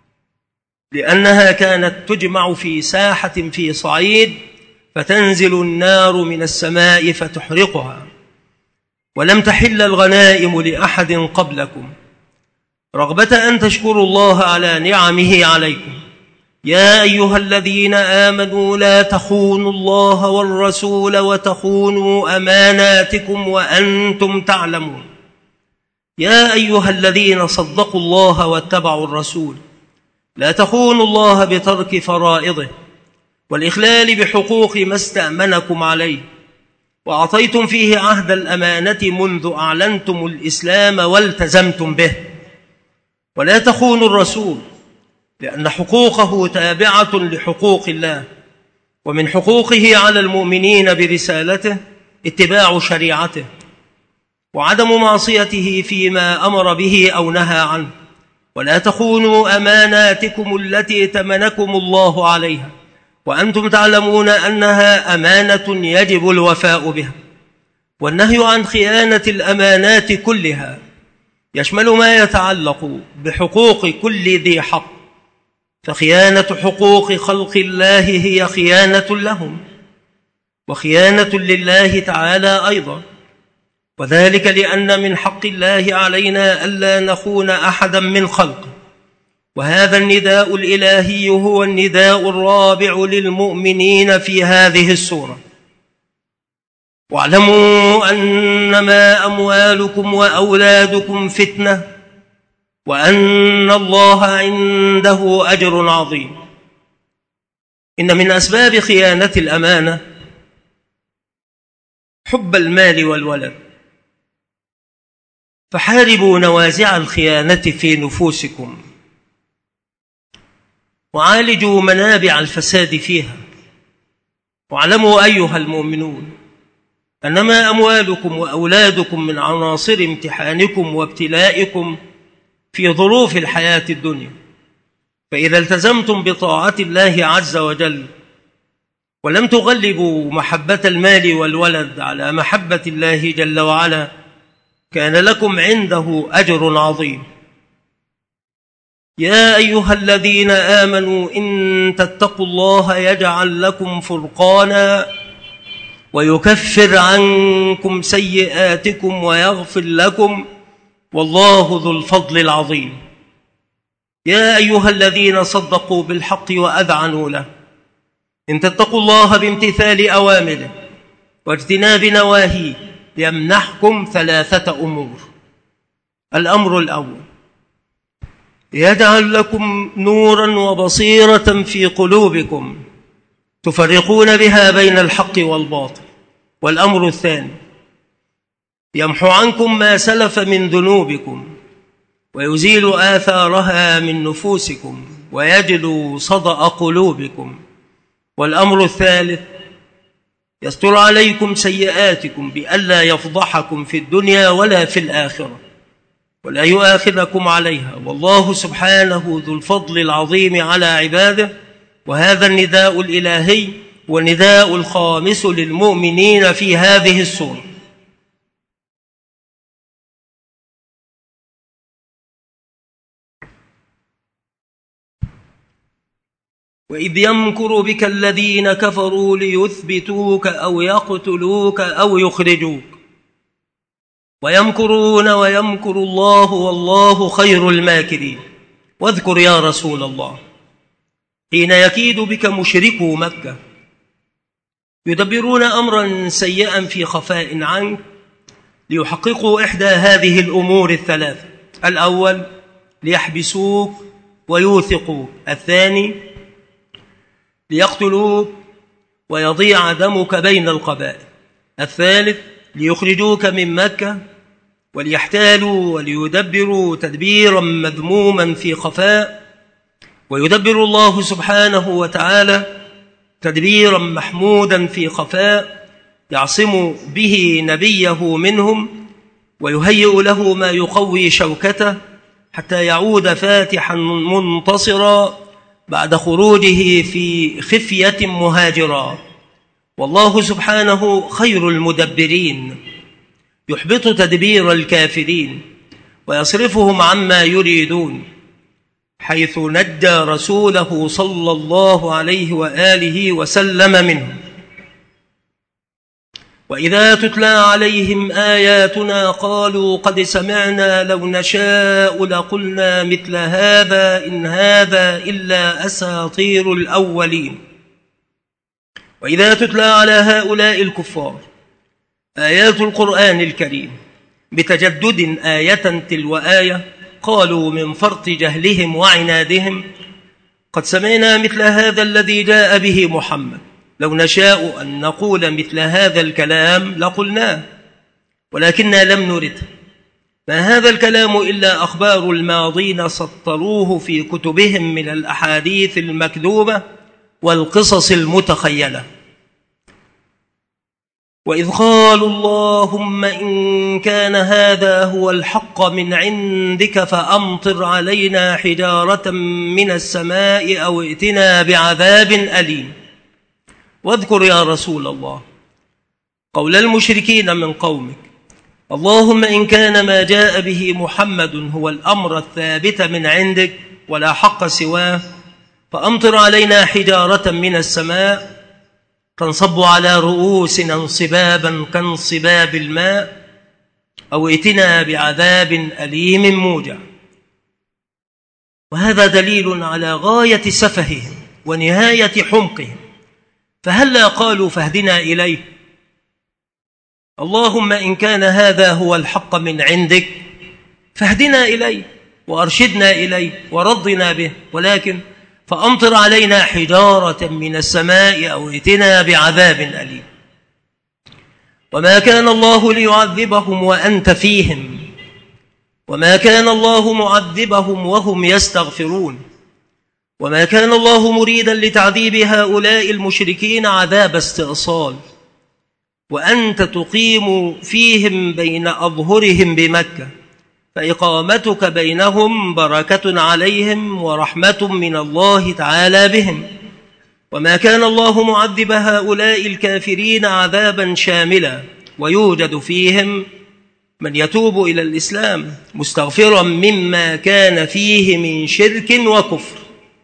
لأنها كانت تجمع في ساحة في صعيد فتنزل النار من السماء فتحرقها، ولم تحل الغنائم لأحد قبلكم، رغبة أن تشكروا الله على نعمه عليكم يا أيها الذين آمنوا لا تخونوا الله والرسول وتخونوا أماناتكم وأنتم تعلمون. يا أيها الذين صدقوا الله واتبعوا الرسول لا تخونوا الله بترك فرائضه والإخلال بحقوق ما استأمنكم عليه وأعطيتم فيه عهد الأمانة منذ أعلنتم الإسلام والتزمتم به. ولا تخونوا الرسول لأن حقوقه تابعة لحقوق الله، ومن حقوقه على المؤمنين برسالته اتباع شريعته وعدم معصيته فيما أمر به أو نهى عنه. ولا تخونوا أماناتكم التي ائتمنكم الله عليها وأنتم تعلمون أنها أمانة يجب الوفاء بها. والنهي عن خيانة الأمانات كلها يشمل ما يتعلق بحقوق كل ذي حق، فخيانة حقوق خلق الله هي خيانة لهم وخيانة لله تعالى أيضا، وذلك لأن من حق الله علينا ألا نخون أحدا من خلقه. وهذا النداء الإلهي هو النداء الرابع للمؤمنين في هذه السورة. واعلموا أنما أموالكم وأولادكم فتنة وأن الله عنده أجر عظيم. إن من أسباب خيانة الأمانة حب المال والولد، فحاربوا نوازع الخيانة في نفوسكم وعالجوا منابع الفساد فيها. واعلموا أيها المؤمنون أنما أموالكم وأولادكم من عناصر امتحانكم وابتلائكم في ظروف الحياة الدنيا، فإذا التزمتم بطاعة الله عز وجل ولم تغلبوا محبة المال والولد على محبة الله جل وعلا كان لكم عنده أجر عظيم. يا أيها الذين آمنوا إن تتقوا الله يجعل لكم فرقانا ويكفر عنكم سيئاتكم ويغفر لكم والله ذو الفضل العظيم. يا أيها الذين صدقوا بالحق وأذعنوا له إن تتقوا الله بامتثال أوامره واجتناب نواهيه يمنحكم ثلاثة أمور. الأمر الأول يجعل لكم نورا وبصيرة في قلوبكم تفرقون بها بين الحق والباطل. والأمر الثاني يمحو عنكم ما سلف من ذنوبكم ويزيل آثارها من نفوسكم ويجلو صدأ قلوبكم. والأمر الثالث يستر عليكم سيئاتكم بألا يفضحكم في الدنيا ولا في الآخرة ولا يؤاخذكم عليها، والله سبحانه ذو الفضل العظيم على عباده. وهذا النداء الإلهي والنداء الخامس للمؤمنين في هذه السورة. وإذ يمكر بك الذين كفروا ليثبتوك أو يقتلوك أو يخرجوك ويمكرون ويمكر الله والله خير الماكرين. واذكر يا رسول الله حين يكيد بك مشركو مكة يدبرون أمرا سيئا في خفاء عنك ليحققوا إحدى هذه الأمور الثلاثة: الأول ليحبسوك ويوثقوك، الثاني ليقتلوك ويضيع دمك بين القبائل، الثالث ليخرجوك من مكة وليحتالوا وليدبروا تدبيرا مذموما في خفاء. ويدبر الله سبحانه وتعالى تدبيرا محمودا في خفاء يعصم به نبيه منهم ويهيئ له ما يقوي شوكته حتى يعود فاتحا منتصرا بعد خروجه في خفية مهاجرا. والله سبحانه خير المدبرين، يحبط تدبير الكافرين ويصرفهم عما يريدون، حيث نجى رسوله صلى الله عليه وآله وسلم منهم. وإذا تتلى عليهم آياتنا قالوا قد سمعنا لو نشاء لقلنا مثل هذا إن هذا إلا أساطير الأولين. وإذا تتلى على هؤلاء الكفار آيات القرآن الكريم بتجدد آية تلو آية قالوا من فرط جهلهم وعنادهم قد سمعنا مثل هذا الذي جاء به محمد لو نشاء أن نقول مثل هذا الكلام لقلناه ولكننا لم نرده. ما هذا الكلام إلا أخبار الماضين سطروه في كتبهم من الأحاديث المكذوبة والقصص المتخيلة. وإذ قالوا اللهم إن كان هذا هو الحق من عندك فأمطر علينا حجارة من السماء أو ائتنا بعذاب أليم. واذكر يا رسول الله قول المشركين من قومك اللهم إن كان ما جاء به محمد هو الأمر الثابت من عندك ولا حق سواه فأمطر علينا حجارة من السماء تنصب على رؤوسنا انصبابا كانصباب الماء أو ائتنا بعذاب أليم موجع. وهذا دليل على غاية سفههم ونهاية حمقهم. فهلا قالوا فاهدنا إليه اللهم إن كان هذا هو الحق من عندك فاهدنا إليه وأرشدنا إليه ورضنا به، ولكن فأمطر علينا حجارة من السماء أو ائتنا بعذاب أليم. وما كان الله ليعذبهم وأنت فيهم وما كان الله معذبهم وهم يستغفرون وما كان الله مريدا لتعذيب هؤلاء المشركين عذاب استئصال وأنت تقيم فيهم بين أظهرهم بمكة فإقامتك بينهم بركة عليهم ورحمة من الله تعالى بهم. وما كان الله معذب هؤلاء الكافرين عذابا شاملا ويوجد فيهم من يتوب إلى الإسلام مستغفرا مما كان فيه من شرك وكفر.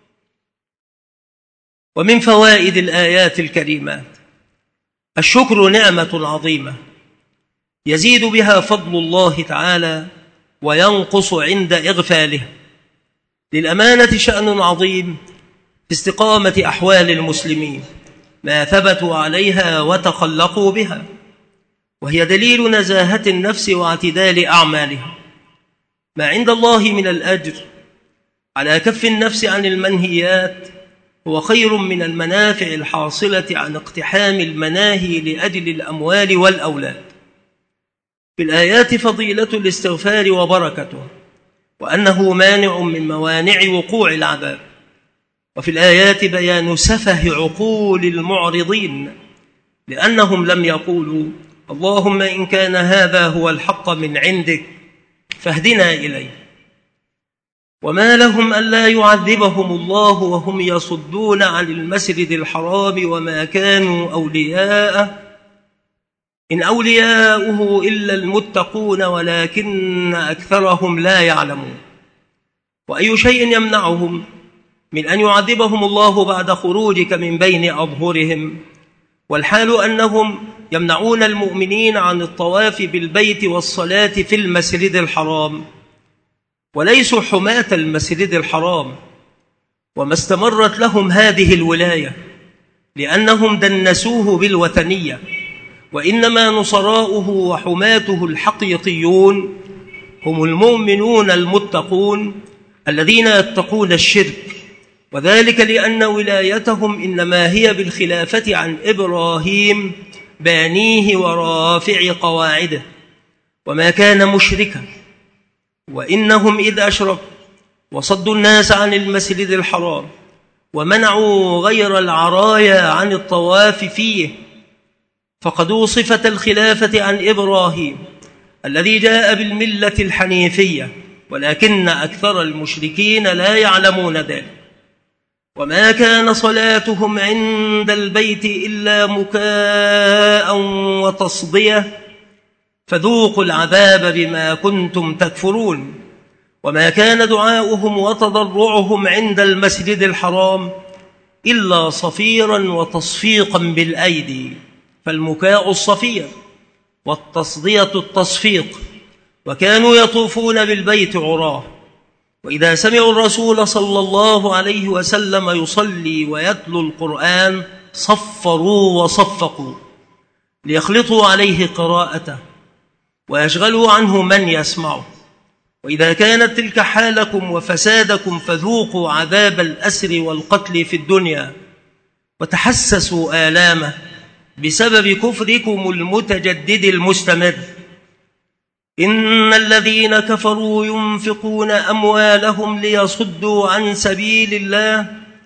ومن فوائد الآيات الكريمات الشكر نعمة عظيمة يزيد بها فضل الله تعالى وينقص عند إغفاله. للأمانة شأن عظيم في استقامة أحوال المسلمين ما ثبتوا عليها وتخلقوا بها، وهي دليل نزاهة النفس واعتدال أعمالها. ما عند الله من الأجر على كف النفس عن المنهيات هو خير من المنافع الحاصلة عن اقتحام المناهي لأجل الأموال والأولاد. في الآيات فضيلة الاستغفار وبركته وأنه مانع من موانع وقوع العذاب. وفي الآيات بيان سفه عقول المعرضين لأنهم لم يقولوا اللهم إن كان هذا هو الحق من عندك فاهدنا إليه. وما لهم ألا يعذبهم الله وهم يصدون عن المسجد الحرام وما كانوا أولياءه إن أولياؤه إلا المتقون ولكن أكثرهم لا يعلمون. وأي شيء يمنعهم من أن يعذبهم الله بعد خروجك من بين أظهرهم، والحال أنهم يمنعون المؤمنين عن الطواف بالبيت والصلاة في المسجد الحرام وليسوا حماة المسجد الحرام. وما استمرت لهم هذه الولاية لأنهم دنسوه بالوثنية، وإنما نصراؤه وحماته الحقيقيون هم المؤمنون المتقون الذين يتقون الشرك، وذلك لأن ولايتهم إنما هي بالخلافة عن إبراهيم بانيه ورافع قواعده، وما كان مشركا. وإنهم إذ أشركوا وصدوا الناس عن المسجد الحرام ومنعوا غير العرايا عن الطواف فيه فقدوا صفة الخلافة عن إبراهيم الذي جاء بالملة الحنيفية، ولكن أكثر المشركين لا يعلمون ذلك. وما كان صلاتهم عند البيت إلا مكاء وتصدية فذوقوا العذاب بما كنتم تكفرون. وما كان دعاؤهم وتضرعهم عند المسجد الحرام إلا صفيرا وتصفيقا بالأيدي فالمكاء الصفير والتصدية التصفيق، وكانوا يطوفون بالبيت عراه، وإذا سمعوا الرسول صلى الله عليه وسلم يصلي ويتلو القرآن صفروا وصفقوا ليخلطوا عليه قراءته ويشغلوا عنه من يسمعه. وإذا كانت تلك حالكم وفسادكم فذوقوا عذاب الأسر والقتل في الدنيا وتحسسوا آلامه بسبب كفركم المتجدد المستمر. إن الذين كفروا ينفقون أموالهم ليصدوا عن سبيل الله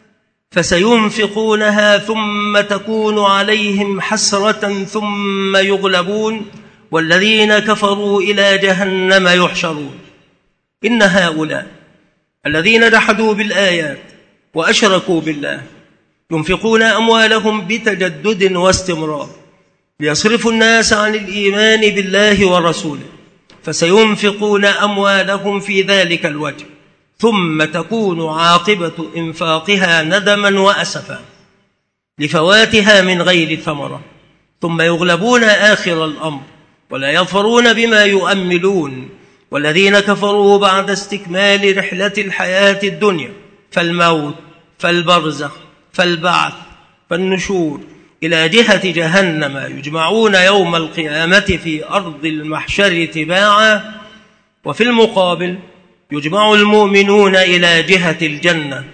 فسينفقونها ثم تكون عليهم حسرة ثم يغلبون والذين كفروا إلى جهنم يحشرون. إن هؤلاء الذين جحدوا بالآيات وأشركوا بالله ينفقون أموالهم بتجدد واستمرار ليصرفوا الناس عن الإيمان بالله ورسوله، فسينفقون أموالهم في ذلك الوجه ثم تكون عاقبة إنفاقها ندما وأسفا لفواتها من غير ثمرة، ثم يغلبون آخر الأمر ولا يظفرون بما يؤملون. والذين كفروا بعد استكمال رحلة الحياة الدنيا فالموت فالبرزخ فالبعث فالنشور إلى جهة جهنم يجمعون يوم القيامة في أرض المحشر تباعا، وفي المقابل يجمع المؤمنون إلى جهة الجنة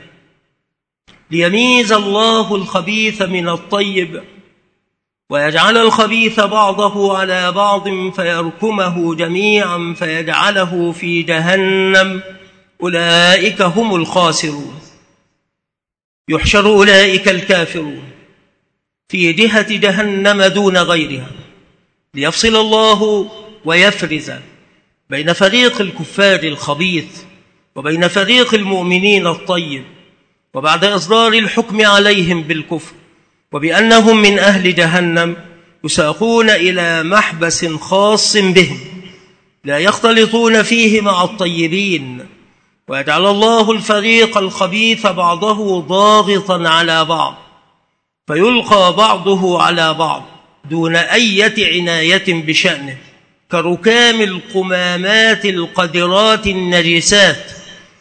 ليميز الله الخبيث من الطيب ويجعل الخبيث بعضه على بعض فيركمه جميعا فيجعله في جهنم. أولئك هم الخاسرون. يحشر أولئك الكافرون في جهة جهنم دون غيرها ليفصل الله ويفرز بين فريق الكفار الخبيث وبين فريق المؤمنين الطيب، وبعد إصدار الحكم عليهم بالكفر وبأنهم من أهل جهنم يساقون إلى محبس خاص بهم لا يختلطون فيه مع الطيبين، ويجعل الله الفريق الخبيث بعضه ضاغطا على بعض فيلقى بعضه على بعض دون أية عناية بشأنه كركام القمامات القدرات النجسات،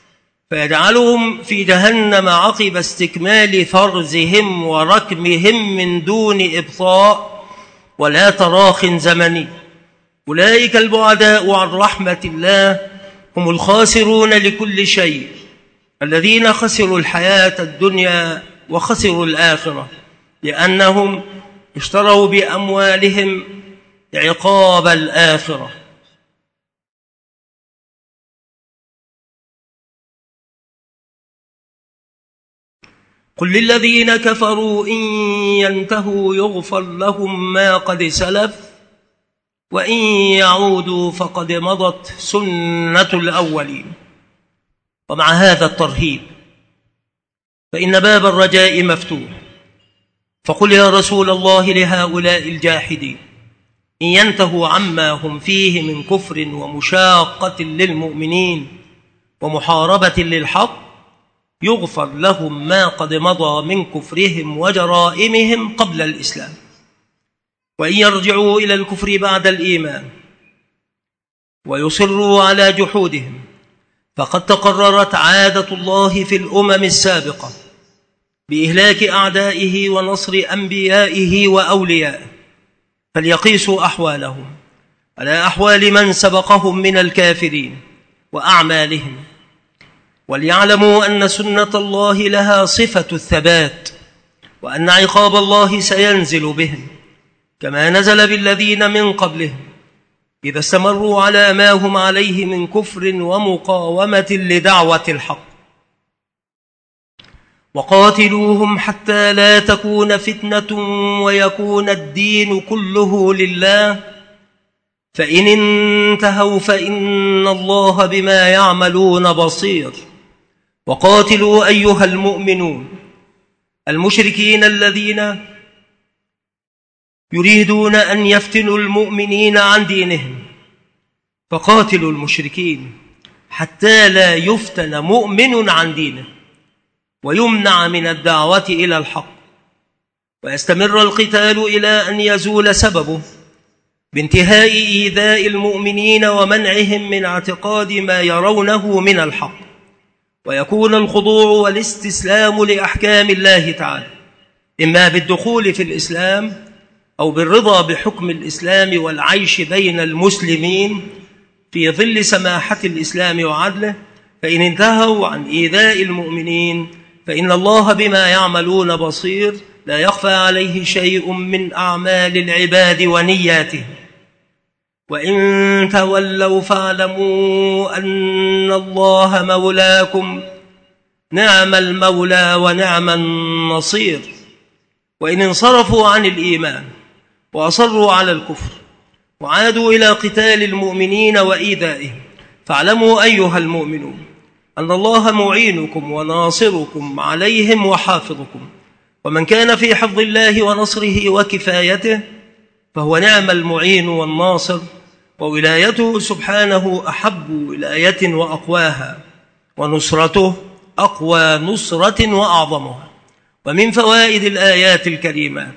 فيجعلهم في جهنم عقب استكمال فرزهم وركمهم من دون إبطاء ولا تراخ زمني. أولئك البعداء عن رحمة الله هم الخاسرون لكل شيء، الذين خسروا الحياة الدنيا وخسروا الآخرة لأنهم اشتروا بأموالهم عقاب الآخرة. قل للذين كفروا إن ينتهوا يغفر لهم ما قد سلف وإن يعودوا فقد مضت سنة الأولين. ومع هذا الترهيب فإن باب الرجاء مفتوح، فقل يا رسول الله لهؤلاء الجاحدين إن ينتهوا عما هم فيه من كفر ومشاقة للمؤمنين ومحاربة للحق يغفر لهم ما قد مضى من كفرهم وجرائمهم قبل الإسلام، وإن يرجعوا إلى الكفر بعد الإيمان ويصروا على جحودهم فقد تقررت عادة الله في الأمم السابقة بإهلاك أعدائه ونصر أنبيائه وأوليائه، فليقيسوا أحوالهم على أحوال من سبقهم من الكافرين وأعمالهم، وليعلموا أن سنة الله لها صفة الثبات، وأن عقاب الله سينزل بهم كما نزل بالذين من قبلهم إذا استمروا على ما هم عليه من كفر ومقاومة لدعوة الحق. وقاتلوهم حتى لا تكون فتنة ويكون الدين كله لله، فإن انتهوا فإن الله بما يعملون بصير. وقاتلوا أيها المؤمنون المشركين الذين يريدون أن يفتنوا المؤمنين عن دينهم، فقاتلوا المشركين حتى لا يفتن مؤمن عن دينه ويمنع من الدعوة إلى الحق. ويستمر القتال إلى أن يزول سببه بانتهاء إيذاء المؤمنين ومنعهم من اعتقاد ما يرونه من الحق، ويكون الخضوع والاستسلام لأحكام الله تعالى إما بالدخول في الإسلام أو بالرضا بحكم الإسلام والعيش بين المسلمين في ظل سماحة الإسلام وعدله. فإن انتهوا عن إيذاء المؤمنين فإن الله بما يعملون بصير، لا يخفى عليه شيء من أعمال العباد ونياتهم. وإن تولوا فاعلموا أن الله مولاكم، نعم المولى ونعم النصير. وإن انصرفوا عن الإيمان وأصروا على الكفر وعادوا إلى قتال المؤمنين وإيذائهم فاعلموا أيها المؤمنون أن الله معينكم وناصركم عليهم وحافظكم، ومن كان في حفظ الله ونصره وكفايته فهو نعم المعين والناصر، وولايته سبحانه أحب ولاية وأقواها، ونصرته أقوى نصرة وأعظمها. ومن فوائد الآيات الكريمات: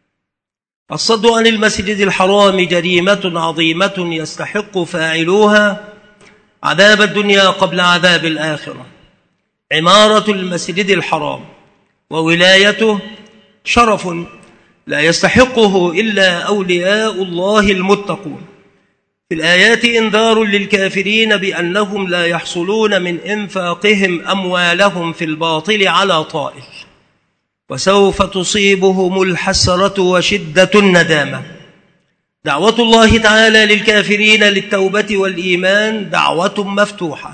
الصد عن المسجد الحرام جريمة عظيمة يستحق فاعلوها عذاب الدنيا قبل عذاب الآخرة. عمارة المسجد الحرام وولايته شرف لا يستحقه إلا أولياء الله المتقون. في الآيات إنذار للكافرين بأنهم لا يحصلون من إنفاقهم أموالهم في الباطل على طائل، وسوف تصيبهم الحسرة وشدة الندامة. دعوة الله تعالى للكافرين للتوبة والإيمان دعوة مفتوحة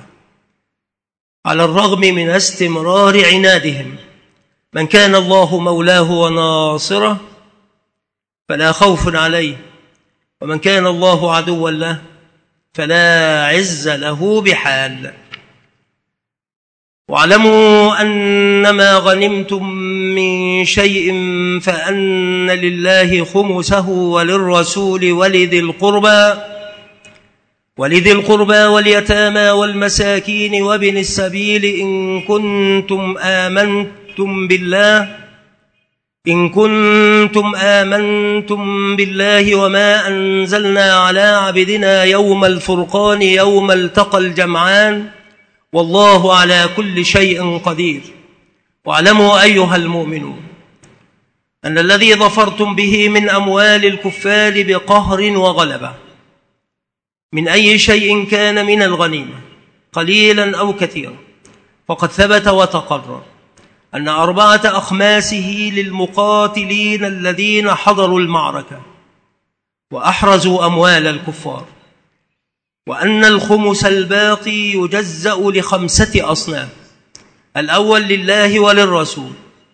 على الرغم من استمرار عنادهم. من كان الله مولاه وناصره فلا خوف عليه، ومن كان الله عدوا له فلا عز له بحال. واعلموا أنما غنمتم من شيء فأن لله خمسه وللرسول ولذي القربى ولذي القربى واليتامى والمساكين وابن السبيل إن كنتم آمنتم بالله إن كنتم آمنتم بالله وما أنزلنا على عبدنا يوم الفرقان يوم التقى الجمعان والله على كل شيء قدير. واعلموا أيها المؤمنون أن الذي ظفرتم به من أموال الكفار بقهر وغلبة من أي شيء كان من الغنيمة قليلا أو كثيرا فقد ثبت وتقرر أن أربعة أخماسه للمقاتلين الذين حضروا المعركة وأحرزوا أموال الكفار، وأن الخمس الباقي يجزأ لخمسة أصناف: الأول لله وللرسول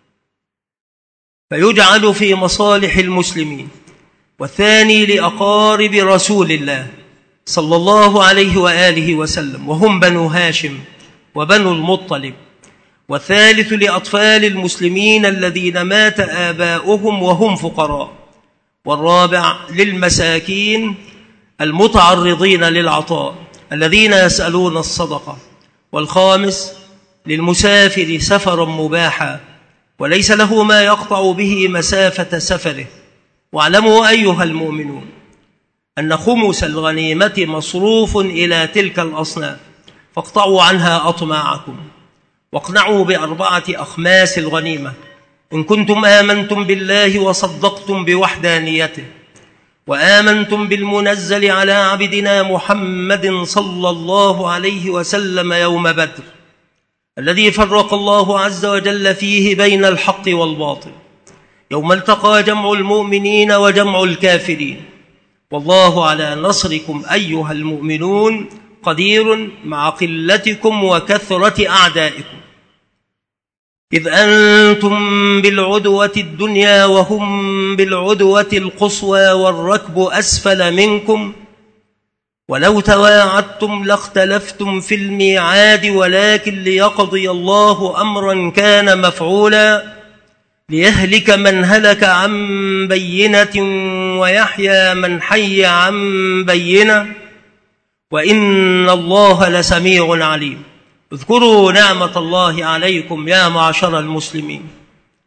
فيجعل في مصالح المسلمين، والثاني لأقارب رسول الله صلى الله عليه وآله وسلم وهم بنو هاشم وبنو المطلب، والثالث لأطفال المسلمين الذين مات آباؤهم وهم فقراء، والرابع للمساكين المتعرضين للعطاء الذين يسألون الصدقة، والخامس للمسافر سفرا مباحا وليس له ما يقطع به مسافة سفره. واعلموا أيها المؤمنون أن خمس الغنيمة مصروف إلى تلك الأصناف، فاقطعوا عنها أطماعكم واقنعوا بأربعة أخماس الغنيمة إن كنتم آمنتم بالله وصدقتم بوحدانيته، وآمنتم بالمنزل على عبدنا محمد صلى الله عليه وسلم يوم بدر الذي فرق الله عز وجل فيه بين الحق والباطل، يوم التقى جمع المؤمنين وجمع الكافرين، والله على نصركم أيها المؤمنون قدير مع قلتكم وكثرة أعدائكم. إذ أنتم بالعدوة الدنيا وهم بالعدوة القصوى والركب أسفل منكم، ولو تواعدتم لاختلفتم في الميعاد ولكن ليقضي الله أمرا كان مفعولا ليهلك من هلك عن بينة ويحيى من حي عن بينة وإن الله لسميع عليم. اذكروا نعمة الله عليكم يا معشر المسلمين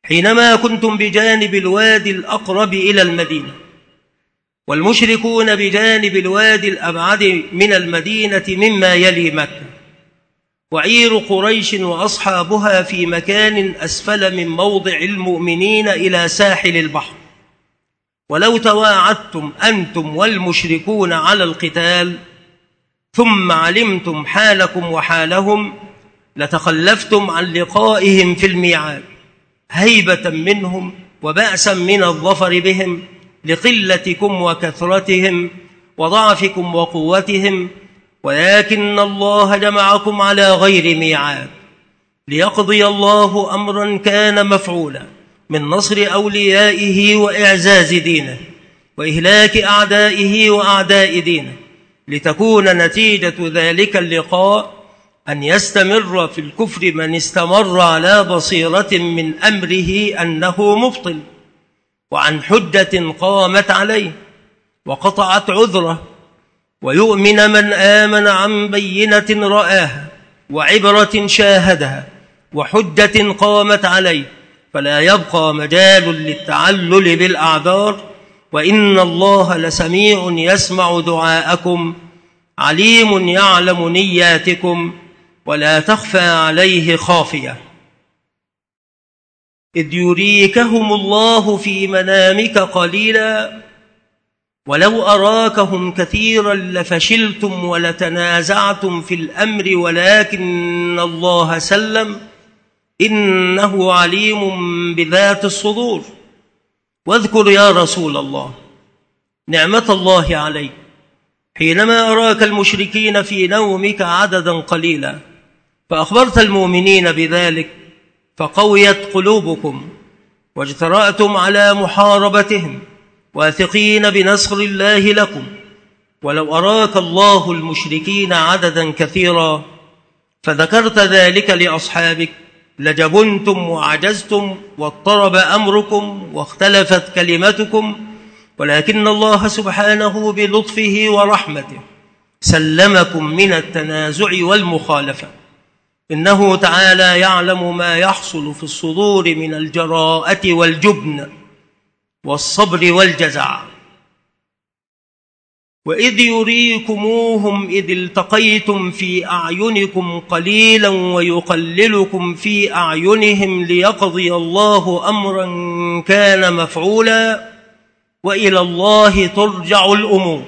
حينما كنتم بجانب الوادي الأقرب إلى المدينة، والمشركون بجانب الوادي الأبعد من المدينة مما يلي مكة، وعير قريش وأصحابها في مكان أسفل من موضع المؤمنين إلى ساحل البحر. ولو تواعدتم أنتم والمشركون على القتال ثم علمتم حالكم وحالهم لتخلفتم عن لقائهم في الميعاد، هيبة منهم وبأسا من الظفر بهم، لقلتكم وكثرتهم وضعفكم وقوتهم، ولكن الله جمعكم على غير ميعاد ليقضي الله أمرا كان مفعولا من نصر أوليائه وإعزاز دينه وإهلاك أعدائه وأعداء دينه، لتكون نتيجة ذلك اللقاء أن يستمر في الكفر من استمر على بصيرة من أمره أنه مبطل، وعن حجة قامت عليه وقطعت عذره، ويؤمن من آمن عن بينة رآها وعبرة شاهدها وحجة قامت عليه، فلا يبقى مجال للتعلل بالأعذار. وإن الله لسميع يسمع دعاءكم، عليم يعلم نياتكم، ولا تخفى عليه خافية. إذ يريكهم الله في منامك قليلا ولو أراكهم كثيرا لفشلتم ولتنازعتم في الأمر ولكن الله سلم، إنه عليم بذات الصدور. واذكر يا رسول الله نعمة الله عليك حينما أراك المشركين في نومك عددا قليلا فأخبرت المؤمنين بذلك، فقويت قلوبكم واجترأتم على محاربتهم واثقين بنصر الله لكم. ولو أراك الله المشركين عددا كثيرا فذكرت ذلك لأصحابك لجبنتم وعجزتم واضطرب أمركم واختلفت كلمتكم، ولكن الله سبحانه بلطفه ورحمته سلمكم من التنازع والمخالفة، إنه تعالى يعلم ما يحصل في الصدور من الجراءة والجبن والصبر والجزع. وإذ يريكموهم إذ التقيتم في أعينكم قليلا ويقللكم في أعينهم ليقضي الله أمرا كان مفعولا، وإلى الله ترجع الأمور.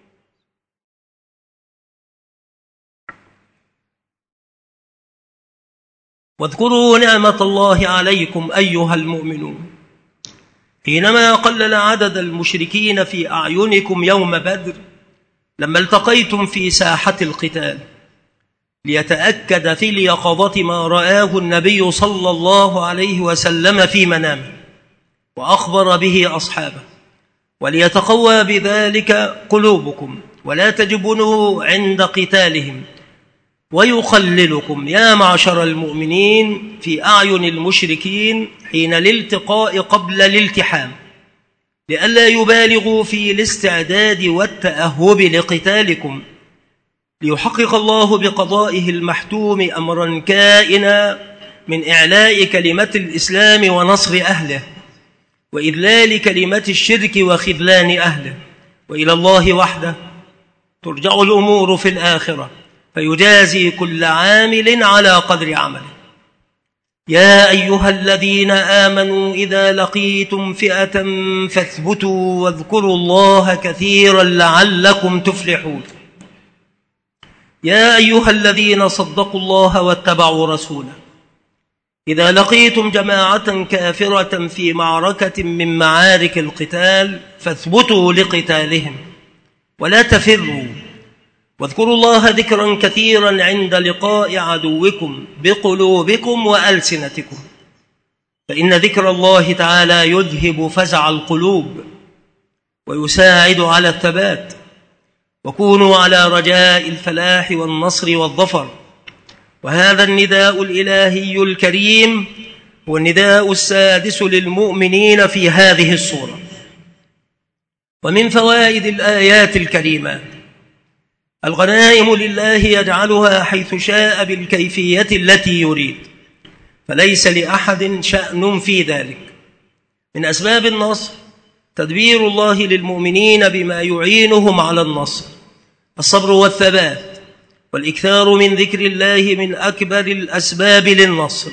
واذكروا نعمة الله عليكم أيها المؤمنون حينما قلل عدد المشركين في أعينكم يوم بدر لما التقيتم في ساحة القتال، ليتأكد في اليقظة ما رآه النبي صلى الله عليه وسلم في منامه وأخبر به أصحابه، وليتقوى بذلك قلوبكم ولا تجبنوا عند قتالهم، ويخللكم يا معشر المؤمنين في أعين المشركين حين الالتقاء قبل الالتحام، لئلا يبالغوا في الاستعداد والتأهب لقتالكم، ليحقق الله بقضائه المحتوم أمرا كائنا من إعلاء كلمة الإسلام ونصر أهله وإذلال كلمة الشرك وخذلان أهله. وإلى الله وحده ترجع الأمور في الآخرة، فيجازي كل عامل على قدر عمله. يا أيها الذين آمنوا إذا لقيتم فئة فاثبتوا واذكروا الله كثيرا لعلكم تفلحون. يا أيها الذين صدقوا الله واتبعوا رسوله إذا لقيتم جماعة كافرة في معركة من معارك القتال فاثبتوا لقتالهم ولا تفروا، واذكروا الله ذكرا كثيرا عند لقاء عدوكم بقلوبكم وألسنتكم، فإن ذكر الله تعالى يذهب فزع القلوب ويساعد على الثبات. وكونوا على رجاء الفلاح والنصر والظفر. وهذا النداء الإلهي الكريم هو النداء السادس للمؤمنين في هذه السورة. ومن فوائد الآيات الكريمات الغنائم لله يجعلها حيث شاء بالكيفية التي يريد، فليس لأحد شأن في ذلك. من أسباب النصر تدبير الله للمؤمنين بما يعينهم على النصر، الصبر والثبات والإكثار من ذكر الله من أكبر الأسباب للنصر.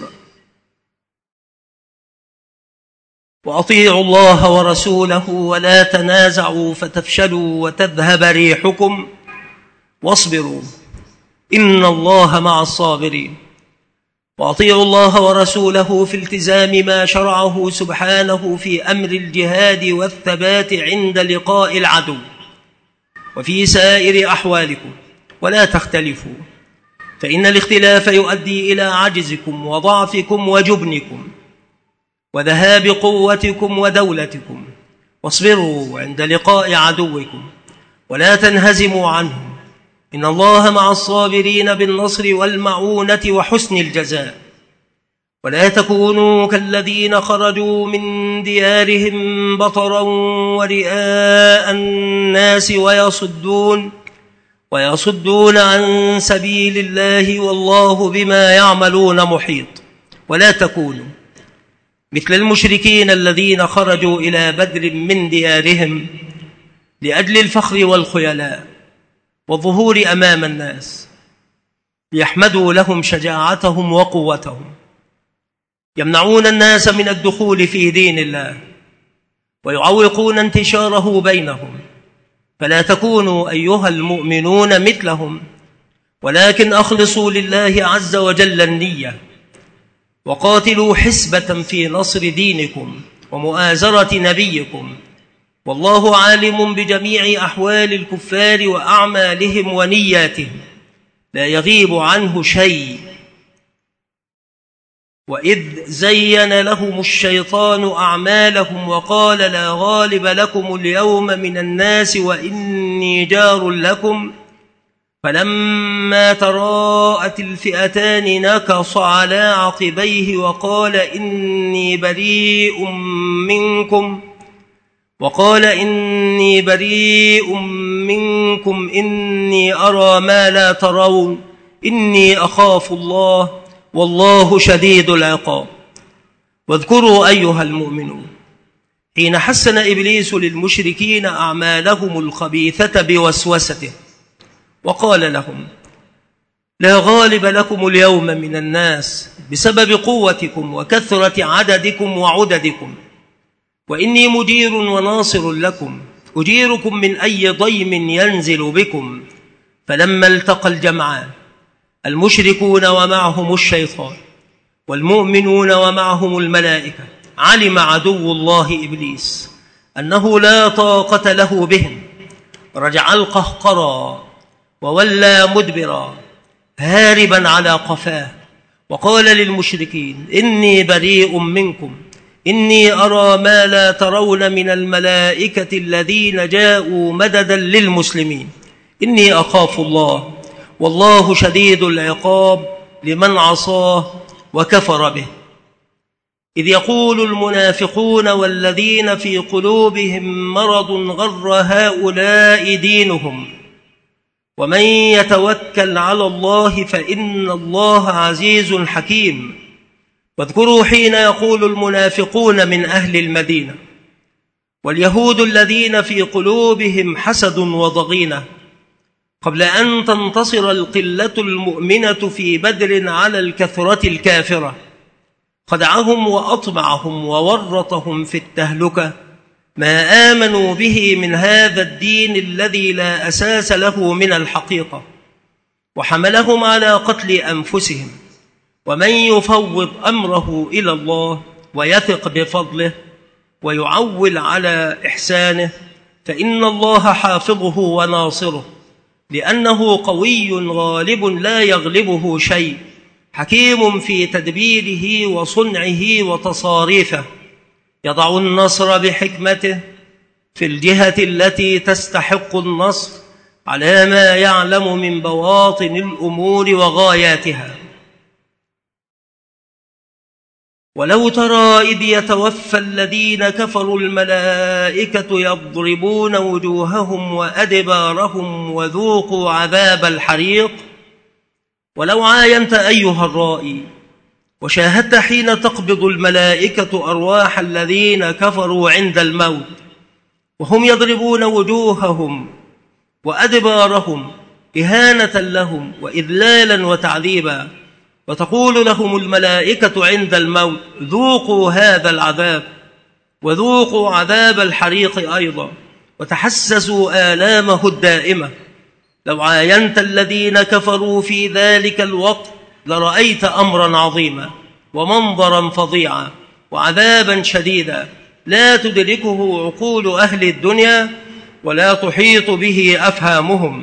وأطيعوا الله ورسوله ولا تنازعوا فتفشلوا وتذهب ريحكم واصبروا إن الله مع الصابرين. وأطيعوا الله ورسوله في التزام ما شرعه سبحانه في أمر الجهاد والثبات عند لقاء العدو وفي سائر أحوالكم، ولا تختلفوا، فإن الاختلاف يؤدي إلى عجزكم وضعفكم وجبنكم وذهاب قوتكم ودولتكم. واصبروا عند لقاء عدوكم ولا تنهزموا عنهم، إن الله مع الصابرين بالنصر والمعونة وحسن الجزاء. ولا تكونوا كالذين خرجوا من ديارهم بطرا ورئاء الناس ويصدون ويصدون عن سبيل الله والله بما يعملون محيط. ولا تكونوا مثل المشركين الذين خرجوا إلى بدر من ديارهم لأجل الفخر والخيلاء والظهور أمام الناس، ليحمدوا لهم شجاعتهم وقوتهم، يمنعون الناس من الدخول في دين الله ويعوقون انتشاره بينهم. فلا تكونوا أيها المؤمنون مثلهم، ولكن أخلصوا لله عز وجل النية، وقاتلوا حسبة في نصر دينكم ومؤازرة نبيكم، والله عالم بجميع أحوال الكفار وأعمالهم ونياتهم لا يغيب عنه شيء. وإذ زين لهم الشيطان أعمالهم وقال لا غالب لكم اليوم من الناس وإني جار لكم، فلما تراءت الفئتان نكص على عقبيه وقال إني بريء منكم وقال إني بريء منكم إني أرى ما لا ترون إني أخاف الله والله شديد العقاب. واذكروا أيها المؤمنون حين حسن إبليس للمشركين أعمالهم الخبيثة بوسوسته وقال لهم لا غالب لكم اليوم من الناس بسبب قوتكم وكثرة عددكم وعددكم، وإني مجير وناصر لكم أجيركم من أي ضيم ينزل بكم. فلما التقى الجمعان المشركون ومعهم الشيطان والمؤمنون ومعهم الملائكة علم عدو الله إبليس أنه لا طاقة له بهم، رجع القهقرى وولى مدبرا هاربا على قفاه وقال للمشركين إني بريء منكم إني أرى ما لا ترون من الملائكة الذين جاءوا مددا للمسلمين إني أخاف الله والله شديد العقاب لمن عصاه وكفر به. إذ يقول المنافقون والذين في قلوبهم مرض غر هؤلاء دينهم ومن يتوكل على الله فإن الله عزيز حكيم. واذكروا حين يقول المنافقون من أهل المدينة واليهود الذين في قلوبهم حسد وضغينة قبل أن تنتصر القلة المؤمنة في بدر على الكثرة الكافرة خدعهم وأطمعهم وورطهم في التهلكة ما آمنوا به من هذا الدين الذي لا أساس له من الحقيقة، وحملهم على قتل أنفسهم. ومن يفوض أمره إلى الله ويثق بفضله ويعول على إحسانه فإن الله حافظه وناصره، لأنه قوي غالب لا يغلبه شيء، حكيم في تدبيره وصنعه وتصاريفه، يضع النصر بحكمته في الجهة التي تستحق النصر على ما يعلم من بواطن الأمور وغاياتها. ولو ترى إذ يتوفى الذين كفروا الملائكة يضربون وجوههم وأدبارهم وذوقوا عذاب الحريق. ولو عاينت أيها الرائي وشاهدت حين تقبض الملائكة أرواح الذين كفروا عند الموت وهم يضربون وجوههم وأدبارهم إهانة لهم وإذلالا وتعذيبا، وتقول لهم الملائكة عند الموت: ذوقوا هذا العذاب وذوقوا عذاب الحريق أيضا وتحسسوا آلامه الدائمة. لو عاينت الذين كفروا في ذلك الوقت لرأيت أمرا عظيما ومنظرا فظيعا وعذابا شديدا لا تدركه عقول أهل الدنيا ولا تحيط به أفهامهم.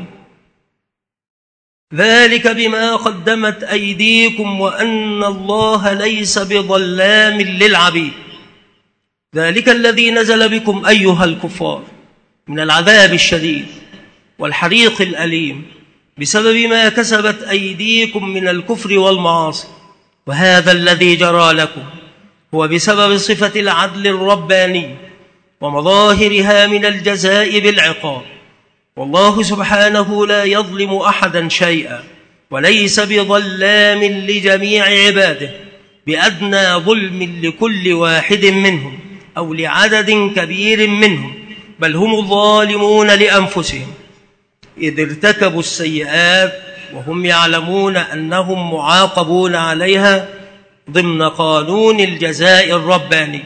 ذلك بما قدمت أيديكم وأن الله ليس بظلام للعبيد. ذلك الذي نزل بكم أيها الكفار من العذاب الشديد والحريق الأليم بسبب ما كسبت أيديكم من الكفر والمعاصي، وهذا الذي جرى لكم هو بسبب صفة العدل الرباني ومظاهرها من الجزاء بالعقاب. والله سبحانه لا يظلم أحدا شيئا وليس بظلام لجميع عباده بأدنى ظلم لكل واحد منهم أو لعدد كبير منهم، بل هم الظالمون لأنفسهم إذ ارتكبوا السيئات وهم يعلمون أنهم معاقبون عليها ضمن قانون الجزاء الرباني،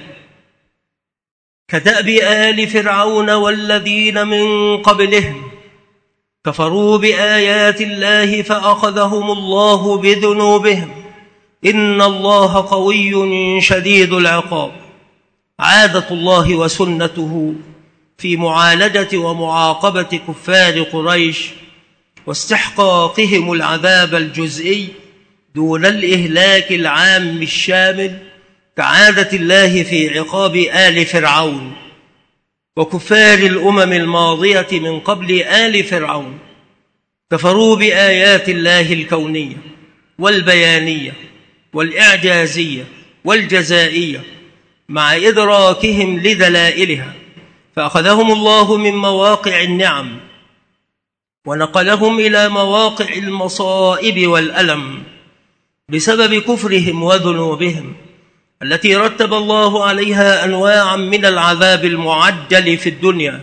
كدأب آل فرعون والذين من قبلهم كفروا بآيات الله فأخذهم الله بذنوبهم إن الله قوي شديد العقاب. عادة الله وسنته في معالجة ومعاقبة كفار قريش واستحقاقهم العذاب الجزئي دون الإهلاك العام الشامل كعادة الله في عقاب آل فرعون وكفار الأمم الماضية من قبل آل فرعون. كفروا بآيات الله الكونية والبيانية والإعجازية والجزائية مع إدراكهم لدلائلها، فأخذهم الله من مواقع النعم ونقلهم إلى مواقع المصائب والألم بسبب كفرهم وذنوبهم التي رتب الله عليها أنواعا من العذاب المعجل في الدنيا.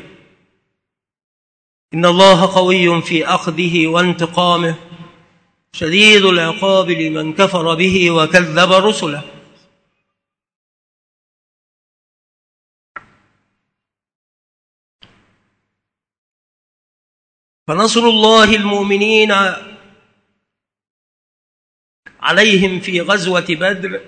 إن الله قوي في أخذه وانتقامه شديد العقاب لمن كفر به وكذب رسله. فنصر الله المؤمنين عليهم في غزوة بدر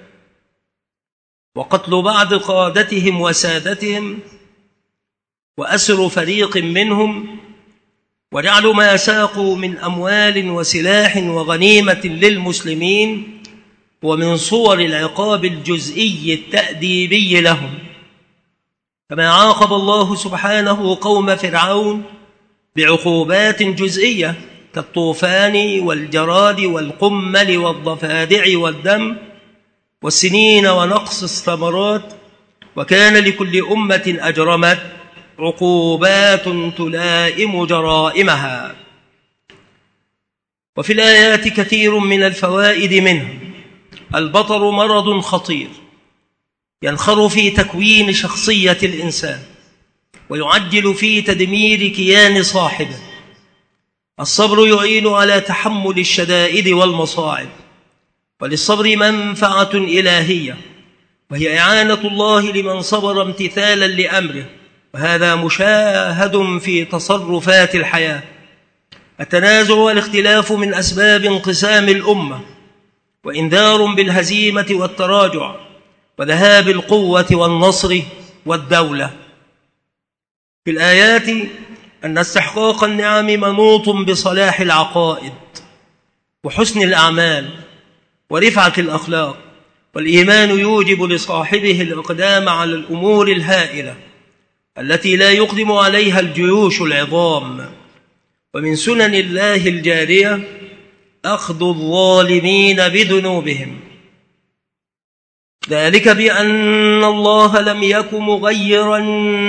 وقتل بعض قادتهم وسادتهم وأسر فريق منهم وجعل ما ساقوا من أموال وسلاح وغنيمة للمسلمين ومن صور العقاب الجزئي التأديبي لهم، كما عاقب الله سبحانه قوم فرعون بعقوبات جزئية كالطوفان والجراد والقمل والضفادع والدم والسنين ونقص الثمرات، وكان لكل أمة أجرمت عقوبات تلائم جرائمها. وفي الآيات كثير من الفوائد، منه البطر مرض خطير ينخر في تكوين شخصية الإنسان ويعجل في تدمير كيان صاحبه. الصبر يعين على تحمل الشدائد والمصاعب، وللصبر منفعة إلهية وهي إعانة الله لمن صبر امتثالا لأمره، وهذا مشاهد في تصرفات الحياة. التنازع والاختلاف من أسباب انقسام الأمة وإنذار بالهزيمة والتراجع وذهاب القوة والنصر والدولة. في الآيات أن استحقاق النعم منوط بصلاح العقائد وحسن الأعمال ورفعة الأخلاق، والإيمان يوجب لصاحبه الإقدام على الأمور الهائلة التي لا يقدم عليها الجيوش العظام. ومن سنن الله الجارية أخذ الظالمين بذنوبهم، ذلك بأن الله لم يك مغيرا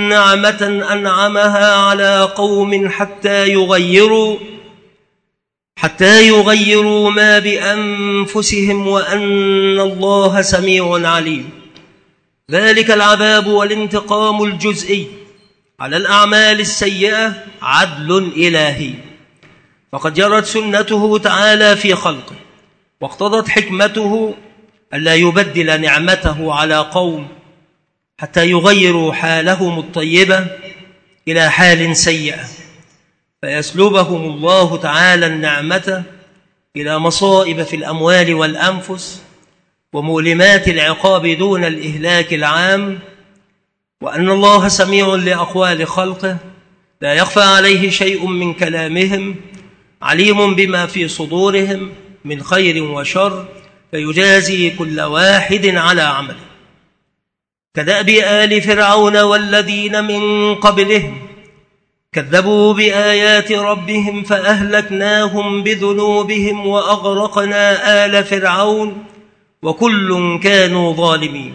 نعمة أنعمها على قوم حتى يغيروا حتى يغيروا ما بأنفسهم وأن الله سميع عليم. ذلك العذاب والانتقام الجزئي على الأعمال السيئة عدل إلهي، فقد جرت سنته تعالى في خلقه، واقتضت حكمته ألا يبدل نعمته على قوم حتى يغيروا حالهم الطيبة إلى حال سيئة، فيسلبهم الله تعالى النعمة إلى مصائب في الأموال والأنفس ومؤلمات العقاب دون الإهلاك العام. وأن الله سميع لأقوال خلقه، لا يخفى عليه شيء من كلامهم، عليم بما في صدورهم من خير وشر، فيجازي كل واحد على عمله. كدأب آل فرعون والذين من قبلهم كذبوا بآيات ربهم فأهلكناهم بذنوبهم وأغرقنا آل فرعون وكل كانوا ظالمين.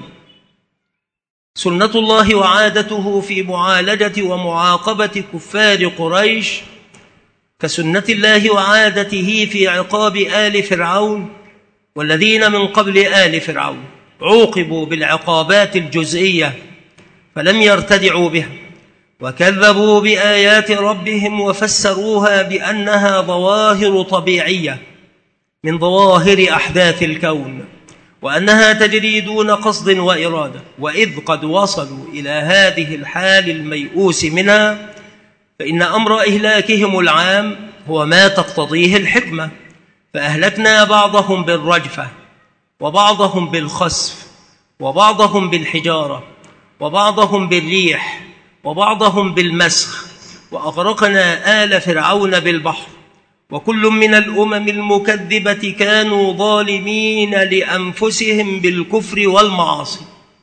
سنة الله وعادته في معالجة ومعاقبة كفار قريش كسنة الله وعادته في عقاب آل فرعون والذين من قبل آل فرعون، عوقبوا بالعقابات الجزئية فلم يرتدعوا بها، وكذبوا بآيات ربهم وفسروها بأنها ظواهر طبيعية من ظواهر أحداث الكون، وأنها تجري دون قصد وإرادة. وإذ قد وصلوا إلى هذه الحال الميؤوس منها، فإن أمر إهلاكهم العام هو ما تقتضيه الحكمة، فأهلكنا بعضهم بالرجفة وبعضهم بالخسف وبعضهم بالحجارة وبعضهم بالريح وبعضهم بالمسخ، وأغرقنا آل فرعون بالبحر، وكل من الأمم المكذبة كانوا ظالمين لأنفسهم بالكفر والمعاصي.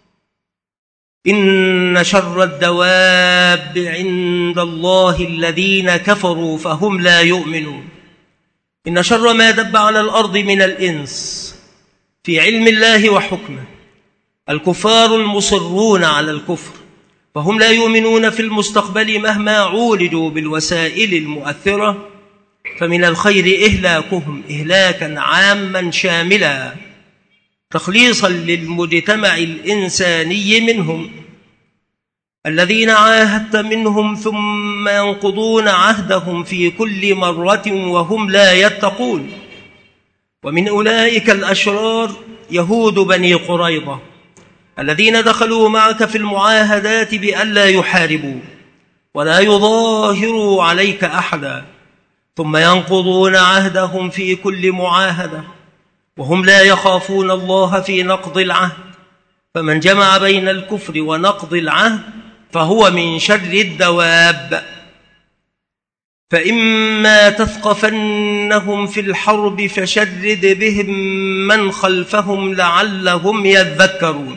إن شر الدواب عند الله الذين كفروا فهم لا يؤمنون. إن شر ما دب على الأرض من الإنس في علم الله وحكمه الكفار المصرون على الكفر، فهم لا يؤمنون في المستقبل مهما عولجوا بالوسائل المؤثرة، فمن الخير إهلاكهم إهلاكا عاما شاملا تخليصا للمجتمع الإنساني منهم، الذين عاهدت منهم ثم ينقضون عهدهم في كل مرة وهم لا يتقون. ومن أولئك الأشرار يهود بني قريظة الذين دخلوا معك في المعاهدات بألا يحاربوا ولا يظاهروا عليك أحدا، ثم ينقضون عهدهم في كل معاهدة وهم لا يخافون الله في نقض العهد. فمن جمع بين الكفر ونقض العهد فهو من شر الدواب. فإما تثقفنهم في الحرب فشرد بهم من خلفهم لعلهم يذكرون.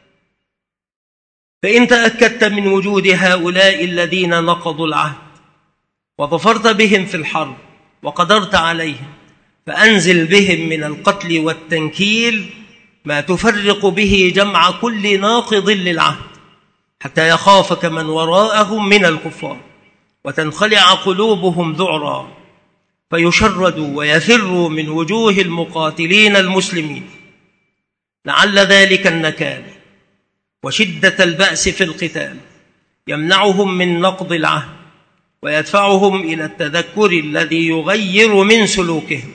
فإن تأكدت من وجود هؤلاء الذين نقضوا العهد وظفرت بهم في الحرب وقدرت عليهم، فأنزل بهم من القتل والتنكيل ما تفرق به جمع كل ناقض للعهد، حتى يخافك من وراءهم من الكفار وتنخلع قلوبهم ذعرا، فيشردوا ويفروا من وجوه المقاتلين المسلمين، لعل ذلك النكال وشدة البأس في القتال يمنعهم من نقض العهد ويدفعهم إلى التذكر الذي يغير من سلوكهم.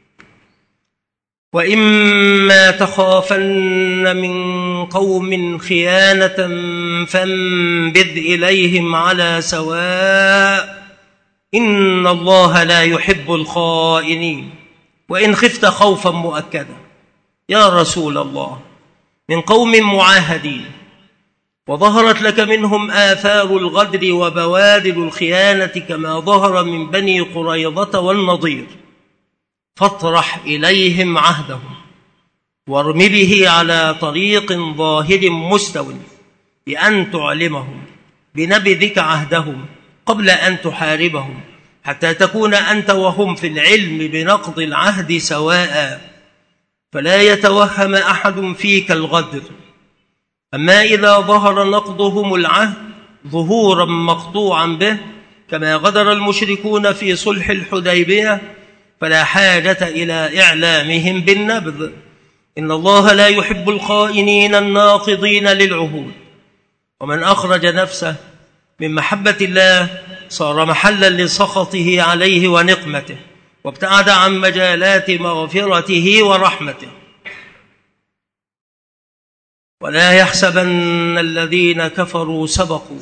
وإما تخافن من قوم خيانة فانبذ إليهم على سواء، إن الله لا يحب الخائنين. وإن خفت خوفا مؤكدا يا رسول الله من قوم معاهدين وظهرت لك منهم آثار الغدر وبوادر الخيانة كما ظهر من بني قريظة والنضير، فاطرح إليهم عهدهم وارم به على طريق ظاهر مستو، بأن تعلمهم بنبذك عهدهم قبل أن تحاربهم، حتى تكون أنت وهم في العلم بنقض العهد سواء، فلا يتوهم أحد فيك الغدر. أما إذا ظهر نقضهم العهد ظهورا مقطوعا به كما غدر المشركون في صلح الحديبية، فلا حاجة إلى إعلامهم بالنبذ. إن الله لا يحب الخائنين الناقضين للعهود. ومن أخرج نفسه من محبة الله صار محلا لسخطه عليه ونقمته، وابتعد عن مجالات مغفرته ورحمته. ولا يحسبن الذين كفروا سبقوا،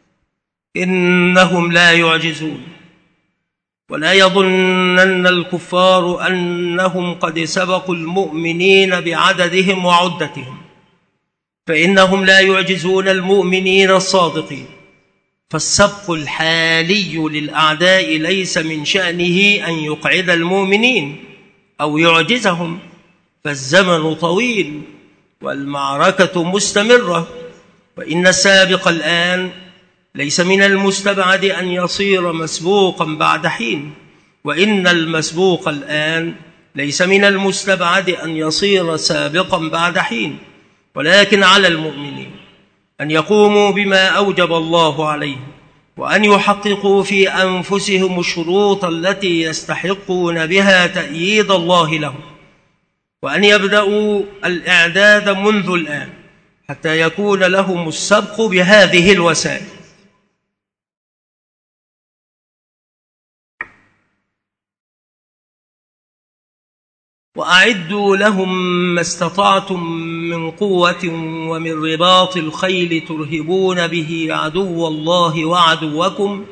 إنهم لا يعجزون. ولا يظنن الكفار أنهم قد سبقوا المؤمنين بعددهم وعدتهم، فإنهم لا يعجزون المؤمنين الصادقين. فالسبق الحالي للأعداء ليس من شأنه أن يقعد المؤمنين أو يعجزهم، فالزمن طويل والمعركة مستمرة. وإن السابق الآن ليس من المستبعد أن يصير مسبوقا بعد حين، وإن المسبوق الآن ليس من المستبعد أن يصير سابقا بعد حين. ولكن على المؤمنين أن يقوموا بما أوجب الله عليهم، وأن يحققوا في أنفسهم الشروط التي يستحقون بها تأييد الله لهم، وأن يبدأوا الإعداد منذ الآن حتى يكون لهم السبق بهذه الوسائل. وأعدوا لهم ما استطعتم من قوة ومن رباط الخيل ترهبون به عدو الله وعدوكم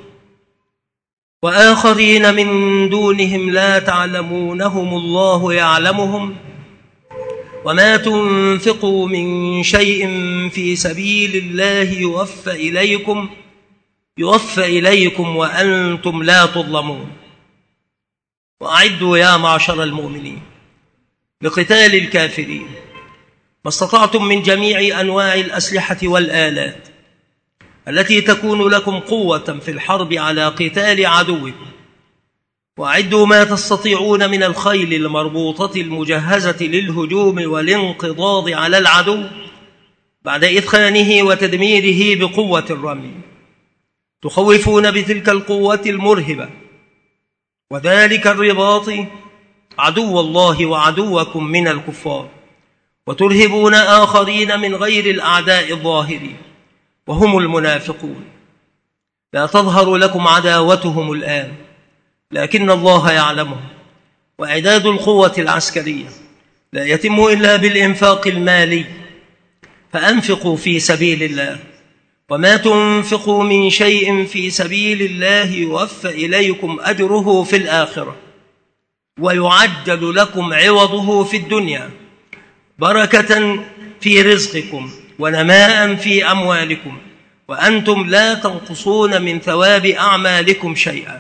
وآخرين من دونهم لا تعلمونهم الله يعلمهم. وما تنفقوا من شيء في سبيل الله يوفى إليكم يوفى إليكم وأنتم لا تظلمون. وأعدوا يا معشر المؤمنين لقتال الكافرين ما استطعتم من جميع أنواع الأسلحة والآلات التي تكون لكم قوة في الحرب على قتال عدوكم. وأعدوا ما تستطيعون من الخيل المربوطة المجهزة للهجوم والانقضاض على العدو بعد إثخانه وتدميره بقوة الرمي، تخوفون بتلك القوة المرهبة وذلك الرباط عدو الله وعدوكم من الكفار، وترهبون آخرين من غير الأعداء الظاهرين وهم المنافقون. لا تظهر لكم عداوتهم الآن لكن الله يعلمهم. وإعداد القوة العسكرية لا يتم إلا بالإنفاق المالي، فأنفقوا في سبيل الله، وما تنفقوا من شيء في سبيل الله يوفى إليكم أجره في الآخرة ويعجل لكم عوضه في الدنيا، بركة في رزقكم ونماء في أموالكم، وأنتم لا تنقصون من ثواب أعمالكم شيئا.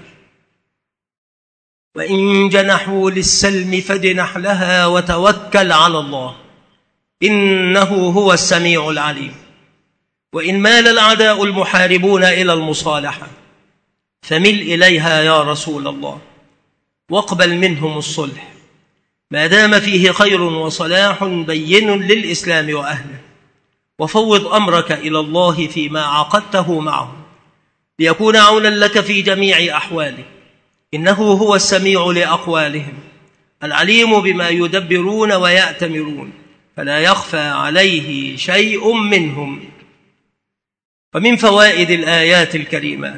وإن جنحوا للسلم فاجنح لها وتوكل على الله إنه هو السميع العليم. وإن مال الأعداء المحاربون إلى المصالحة فمل إليها يا رسول الله، واقبل منهم الصلح ما دام فيه خير وصلاح بين للإسلام وأهله، وفوض أمرك إلى الله فيما عقدته معهم ليكون عونا لك في جميع أحوالك، إنه هو السميع لأقوالهم العليم بما يدبرون ويأتمرون، فلا يخفى عليه شيء منهم. ومن فوائد الآيات الكريمات: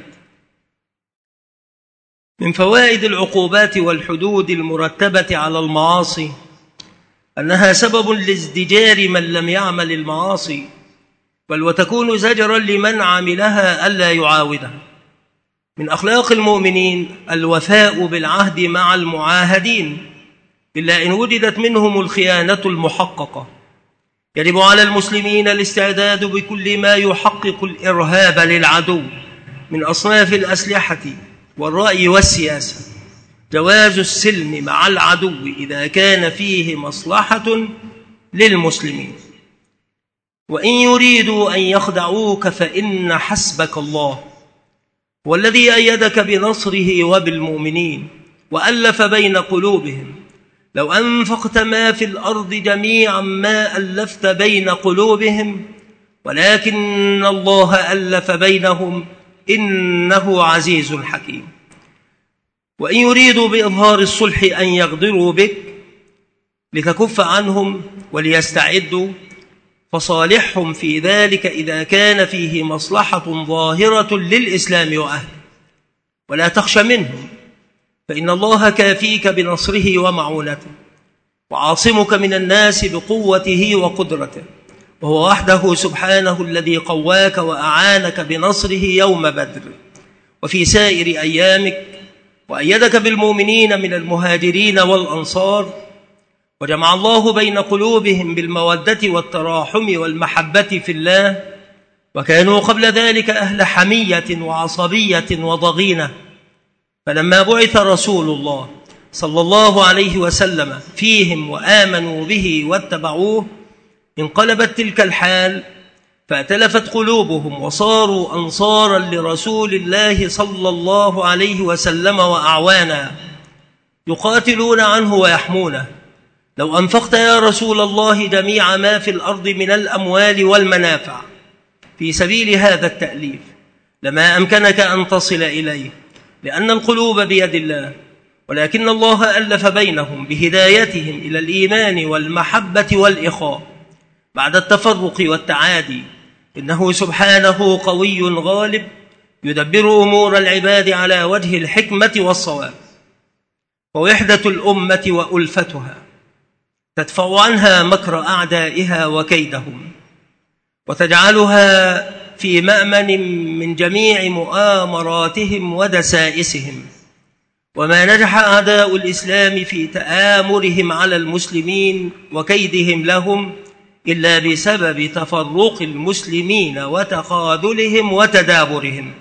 من فوائد العقوبات والحدود المرتبة على المعاصي أنها سبب لازدجار من لم يعمل المعاصي، بل وتكون زجرا لمن عملها ألا يعاودها. من أخلاق المؤمنين الوفاء بالعهد مع المعاهدين إلا إن وجدت منهم الخيانة المحققة. يجب على المسلمين الاستعداد بكل ما يحقق الإرهاب للعدو من أصناف الأسلحة والرأي والسياسة. جواز السلم مع العدو إذا كان فيه مصلحة للمسلمين. وإن يريدوا أن يخدعوك فإن حسبك الله والذي أيدك بنصره وبالمؤمنين وألف بين قلوبهم. لو أنفقت ما في الأرض جميعا ما ألفت بين قلوبهم ولكن الله ألف بينهم إنه عزيز حكيم. وإن يريدوا بإظهار الصلح أن يغدروا بك لتكف عنهم وليستعدوا، فصالحهم في ذلك إذا كان فيه مصلحة ظاهرة للإسلام وأهله، ولا تخش منهم، فإن الله كافيك بنصره ومعونته، وعاصمك من الناس بقوته وقدرته، وهو وحده سبحانه الذي قواك وأعانك بنصره يوم بدر وفي سائر أيامك، وأيدك بالمؤمنين من المهاجرين والأنصار، وجمع الله بين قلوبهم بالمودة والتراحم والمحبة في الله، وكانوا قبل ذلك أهل حمية وعصبية وضغينة، فلما بعث رسول الله صلى الله عليه وسلم فيهم وآمنوا به واتبعوه انقلبت تلك الحال، فأتلفت قلوبهم وصاروا أنصارا لرسول الله صلى الله عليه وسلم وأعوانا يقاتلون عنه ويحمونه. لو أنفقت يا رسول الله جميع ما في الأرض من الأموال والمنافع في سبيل هذا التأليف لما أمكنك أن تصل إليه، لأن القلوب بيد الله، ولكن الله ألف بينهم بهدايتهم إلى الإيمان والمحبة والإخاء بعد التفرق والتعادي، إنه سبحانه قوي غالب يدبر أمور العباد على وجه الحكمة والصواب. ووحدة الأمة وألفتها تدفع عنها مكر أعدائها وكيدهم، وتجعلها في مأمن من جميع مؤامراتهم ودسائسهم. وما نجح أعداء الإسلام في تآمرهم على المسلمين وكيدهم لهم إلا بسبب تفرق المسلمين وتخاذلهم وتدابرهم.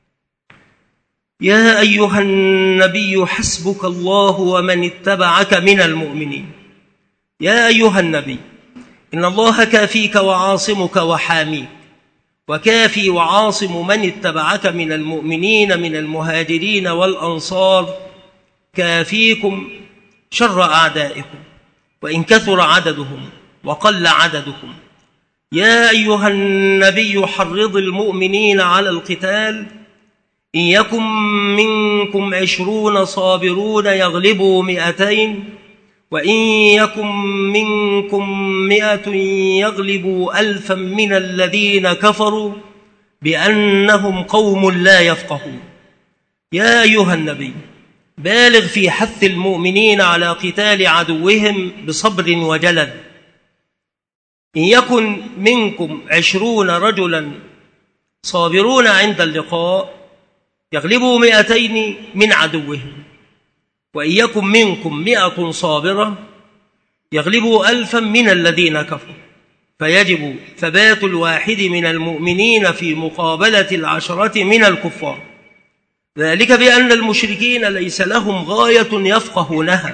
يا أيها النبي حسبك الله ومن اتبعك من المؤمنين. يا أيها النبي إن الله كافيك وعاصمك وحاميك، وكافي وعاصم من اتبعك من المؤمنين من المهاجرين والأنصار، كافيكم شر أعدائكم وإن كثر عددهم وقل عددكم. يا أيها النبي حرض المؤمنين على القتال، إن يكن منكم عشرون صابرون يغلبوا مئتين، وإن يكن منكم مئة يغلبوا ألفا من الذين كفروا بأنهم قوم لا يفقهون. يا أيها النبي بالغ في حث المؤمنين على قتال عدوهم بصبر وجلد. إن يكن منكم عشرون رجلا صابرون عند اللقاء يغلبوا مئتين من عدوهم، وإن يكن منكم مئة صابرة يغلبوا ألفا من الذين كفروا. فيجب ثبات الواحد من المؤمنين في مقابلة العشرة من الكفار، ذلك بأن المشركين ليس لهم غاية يفقهونها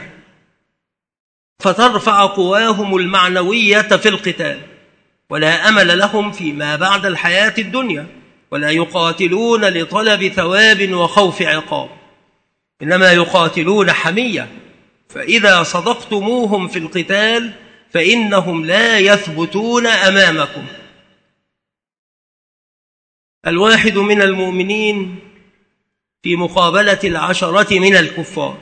فترفع قواهم المعنوية في القتال، ولا أمل لهم فيما بعد الحياة الدنيا، ولا يقاتلون لطلب ثواب وخوف عقاب، إنما يقاتلون حمية، فإذا صدقتموهم في القتال فإنهم لا يثبتون أمامكم. الواحد من المؤمنين في مقابلة العشرة من الكفار،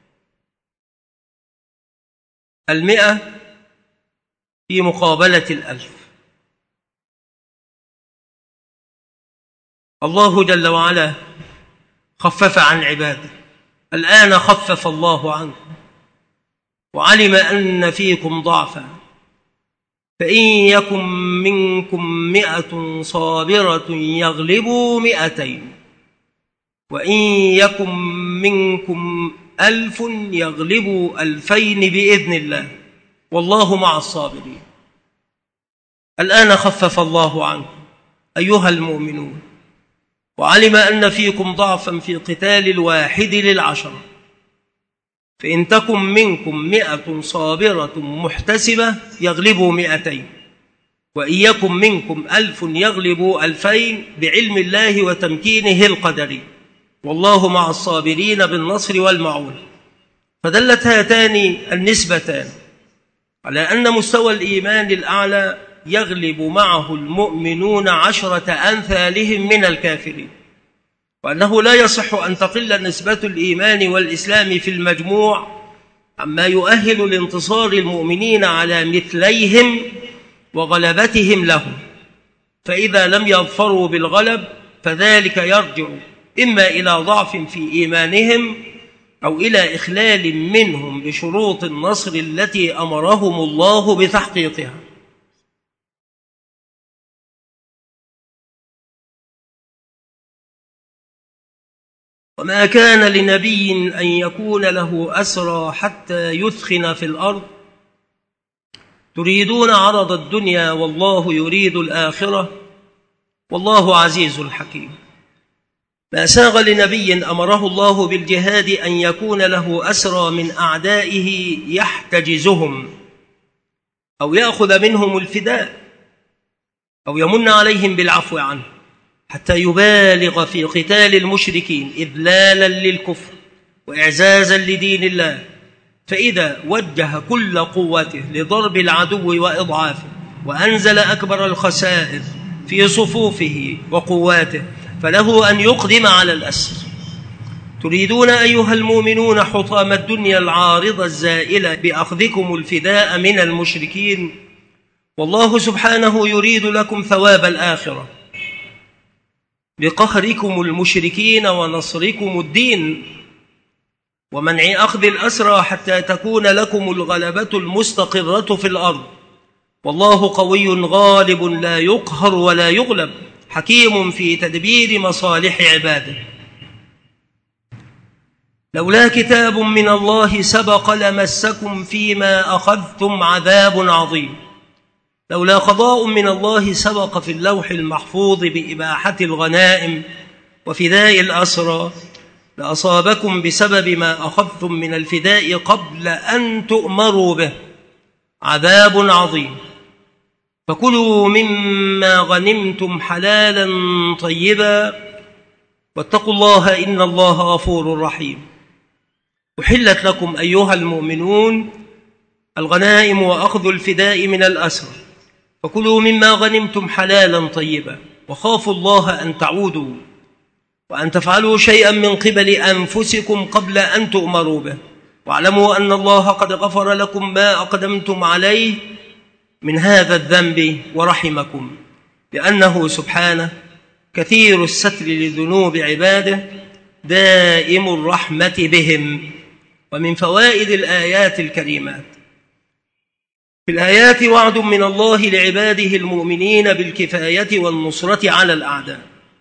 المئة في مقابلة الألف. الله جل وعلا خفف عن عباده، الآن خفف الله عنكم وعلم أن فيكم ضعفا، فإن يكن منكم مئة صابرة يغلبوا مئتين، وإن يكن منكم ألف يغلبوا ألفين بإذن الله، والله مع الصابرين. الآن خفف الله عنكم أيها المؤمنون، وعلم أن فيكم ضعفا في قتال الواحد للعشرة، فإن تكن منكم مئة صابرة محتسبة يغلبوا مئتين، وإن يكن منكم ألف يغلبوا ألفين بعلم الله وتمكينه القدري، والله مع الصابرين بالنصر والمعونة. فدلت هاتان النسبتان على أن مستوى الإيمان الأعلى يغلب معه المؤمنون عشرة أمثالهم من الكافرين، وأنه لا يصح أن تقل نسبة الإيمان والإسلام في المجموع عما يؤهل لانتصار المؤمنين على مثليهم وغلبتهم لهم، فإذا لم يظفروا بالغلب فذلك يرجع إما إلى ضعف في إيمانهم أو إلى إخلال منهم بشروط النصر التي أمرهم الله بتحقيقها. وما كان لنبي أن يكون له أسرى حتى يثخن في الأرض تريدون عرض الدنيا والله يريد الآخرة والله عزيز حكيم. ما ساغ لنبي أمره الله بالجهاد أن يكون له أسرى من أعدائه يحتجزهم أو يأخذ منهم الفداء أو يمن عليهم بالعفو عنه حتى يبالغ في قتال المشركين إذلالا للكفر وإعزازا لدين الله، فإذا وجه كل قوته لضرب العدو وإضعافه وأنزل أكبر الخسائر في صفوفه وقواته فله أن يقدم على الأسر. تريدون أيها المؤمنون حطام الدنيا العارضة الزائلة بأخذكم الفداء من المشركين، والله سبحانه يريد لكم ثواب الآخرة بقهركم المشركين ونصركم الدين ومنع أخذ الأسرى حتى تكون لكم الغلبة المستقرة في الأرض، والله قوي غالب لا يقهر ولا يغلب حكيم في تدبير مصالح عباده. لولا كتاب من الله سبق لمسكم فيما أخذتم عذاب عظيم. لولا قضاء من الله سبق في اللوح المحفوظ بإباحة الغنائم وفداء الأسرى لأصابكم بسبب ما أخذتم من الفداء قبل أن تؤمروا به عذاب عظيم. فكلوا مما غنمتم حلالا طيبا واتقوا الله إن الله غفور رحيم. أحلت لكم أيها المؤمنون الغنائم وأخذ الفداء من الأسرى، فكلوا مما غنمتم حلالا طيبا وخافوا الله أن تعودوا وأن تفعلوا شيئا من قبل أنفسكم قبل أن تؤمروا به، واعلموا أن الله قد غفر لكم ما أقدمتم عليه من هذا الذنب ورحمكم، لأنه سبحانه كثير الستر لذنوب عباده دائم الرحمة بهم. ومن فوائد الآيات الكريمات: في الآيات وعد من الله لعباده المؤمنين بالكفاية والنصرة على الأعداء،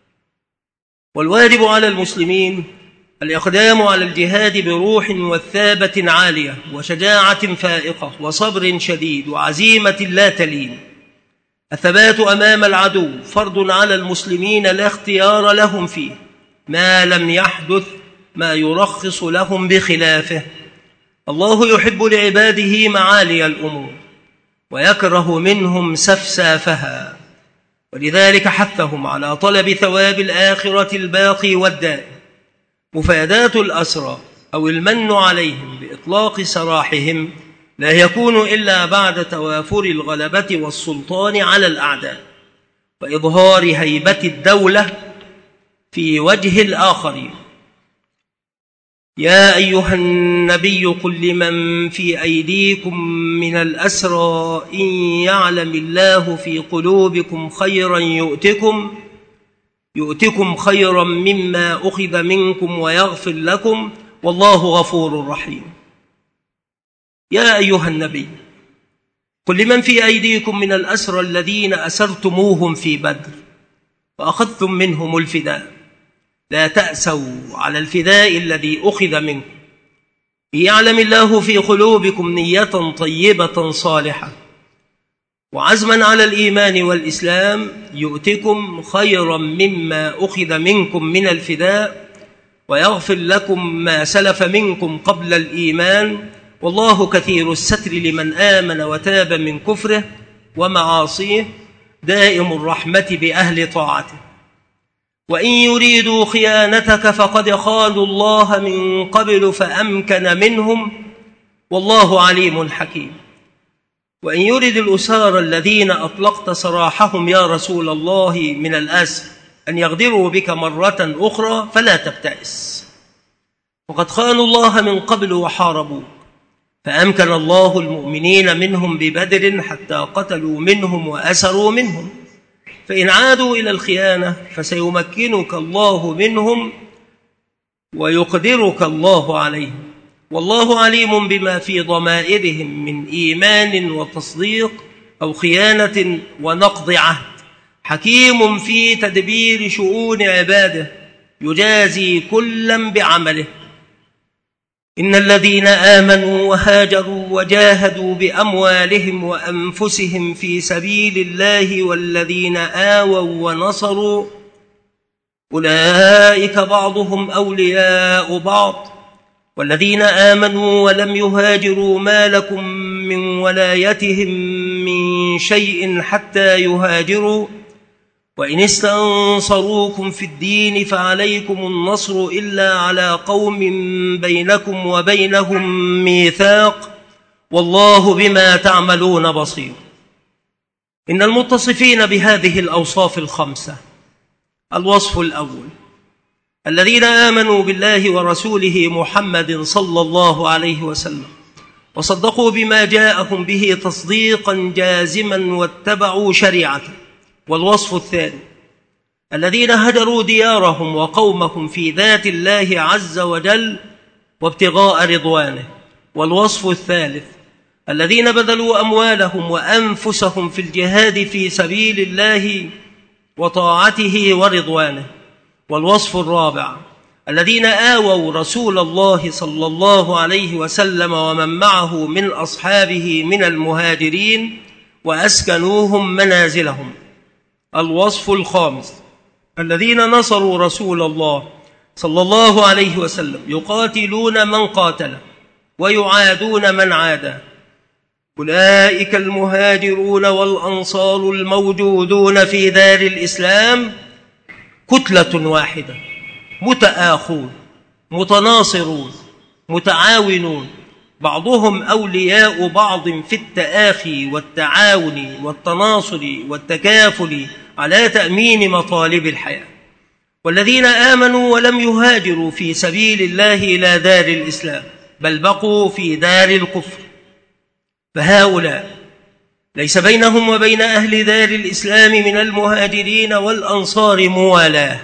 والواجب على المسلمين الإقدام على الجهاد بروح وثابة عالية وشجاعة فائقة وصبر شديد وعزيمة لا تلين. الثبات أمام العدو فرض على المسلمين لا اختيار لهم فيه ما لم يحدث ما يرخص لهم بخلافه. الله يحب لعباده معالي الأمور ويكره منهم سفسافها، ولذلك حثهم على طلب ثواب الآخرة الباقي والدائم. مفادات الأسرى أو المن عليهم بإطلاق سراحهم لا يكون إلا بعد توافر الغلبة والسلطان على الأعداء وإظهار هيبة الدولة في وجه الآخرين. يا أيها النبي قل لمن في أيديكم من الأسرى إن يعلم الله في قلوبكم خيرا يؤتكم يؤتكم خيرا مما أخذ منكم ويغفر لكم والله غفور رحيم. يا أيها النبي قل لمن في أيديكم من الأسرى الذين أسرتموهم في بدر وأخذتم منهم الفداء لا تأسوا على الفداء الذي أخذ منكم يعلم الله في قلوبكم نية طيبة صالحة وعزما على الإيمان والإسلام يؤتكم خيرا مما أخذ منكم من الفداء ويغفر لكم ما سلف منكم قبل الإيمان والله كثير الستر لمن آمن وتاب من كفره ومعاصيه دائم الرحمة بأهل طاعته. وإن يريدوا خيانتك فقد خانوا الله من قبل فأمكن منهم والله عليم حكيم. وإن يرد الأسارى الذين أطلقت سراحهم يا رسول الله من الأسر أن يغدروا بك مرة أخرى فلا تبتئس، وقد خانوا الله من قبل وحاربوك، فأمكن الله المؤمنين منهم ببدر حتى قتلوا منهم وأسروا منهم، فإن عادوا إلى الخيانة فسيمكنك الله منهم ويقدرك الله عليهم، والله عليم بما في ضمائرهم من إيمان وتصديق أو خيانة ونقض عهد، حكيم في تدبير شؤون عباده يجازي كلا بعمله. إن الذين آمنوا وهاجروا وجاهدوا بأموالهم وأنفسهم في سبيل الله والذين آووا ونصروا أولئك بعضهم أولياء بعض، والذين آمنوا ولم يهاجروا ما لكم من ولايتهم من شيء حتى يهاجروا، وإن استنصروكم في الدين فعليكم النصر إلا على قوم بينكم وبينهم ميثاق، والله بما تعملون بصير. إن المتصفين بهذه الأوصاف الخمسة: الوصف الأول الذين آمنوا بالله ورسوله محمد صلى الله عليه وسلم وصدقوا بما جاءهم به تصديقا جازما واتبعوا شريعته. والوصف الثاني الذين هجروا ديارهم وقومهم في ذات الله عز وجل وابتغاء رضوانه. والوصف الثالث الذين بذلوا أموالهم وأنفسهم في الجهاد في سبيل الله وطاعته ورضوانه. والوصف الرابع الذين آووا رسول الله صلى الله عليه وسلم ومن معه من أصحابه من المهاجرين وأسكنوهم منازلهم. الوصف الخامس الذين نصروا رسول الله صلى الله عليه وسلم يقاتلون من قاتله ويعادون من عاده. أولئك المهاجرون والأنصار الموجودون في دار الإسلام كتلة واحدة، متآخون متناصرون متعاونون، بعضهم أولياء بعض في التآخي والتعاون والتناصر والتكافل على تأمين مطالب الحياة. والذين آمنوا ولم يهاجروا في سبيل الله إلى دار الإسلام بل بقوا في دار الكفر، فهؤلاء ليس بينهم وبين أهل دار الإسلام من المهاجرين والأنصار موالاة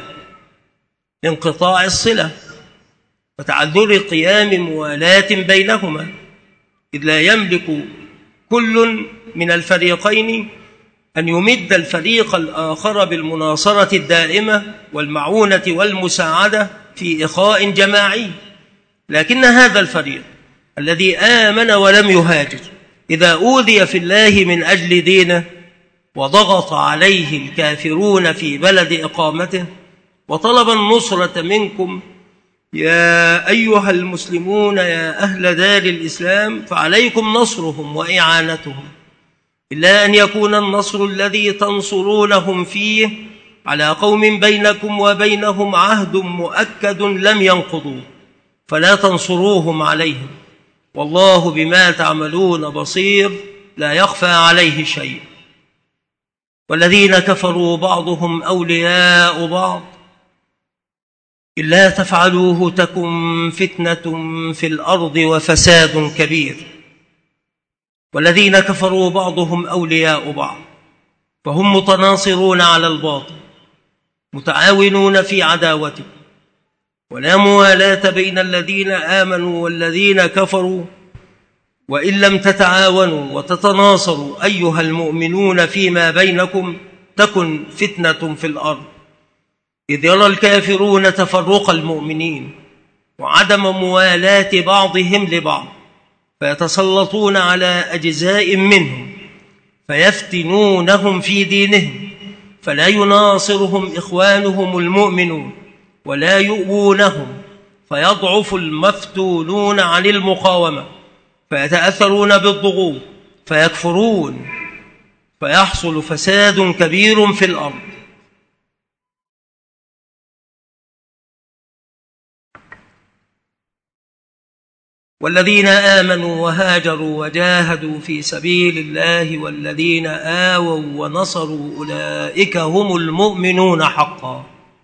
لانقطاع الصلة وتعذر قيام موالاة بينهما، إذ لا يملك كل من الفريقين أن يمد الفريق الآخر بالمناصرة الدائمة والمعونة والمساعدة في إخاء جماعي. لكن هذا الفريق الذي آمن ولم يهاجر إذا أوذي في الله من أجل دينه وضغط عليه الكافرون في بلد إقامته وطلب النصرة منكم يا أيها المسلمون يا أهل دار الإسلام، فعليكم نصرهم وإعانتهم، إلا أن يكون النصر الذي تنصرونهم فيه على قوم بينكم وبينهم عهد مؤكد لم ينقضوه، فلا تنصروهم عليهم، والله بما تعملون بصير لا يخفى عليه شيء. والذين كفروا بعضهم أولياء بعض إلا تفعلوه تكن فتنة في الأرض وفساد كبير. والذين كفروا بعضهم أولياء بعض فهم متناصرون على الباطل متعاونون في عداوته، ولا موالاة بين الذين آمنوا والذين كفروا، وإن لم تتعاونوا وتتناصروا أيها المؤمنون فيما بينكم تكن فتنة في الأرض، إذ يرى الكافرون تفرق المؤمنين وعدم موالاة بعضهم لبعض، فيتسلطون على أجزاء منهم فيفتنونهم في دينهم، فلا يناصرهم إخوانهم المؤمنون ولا يؤوونهم، فيضعف المفتونون عن المقاومة فيتأثرون بالضغوط فيكفرون، فيحصل فساد كبير في الأرض. والذين آمنوا وهاجروا وجاهدوا في سبيل الله والذين آووا ونصروا أولئك هم المؤمنون حقا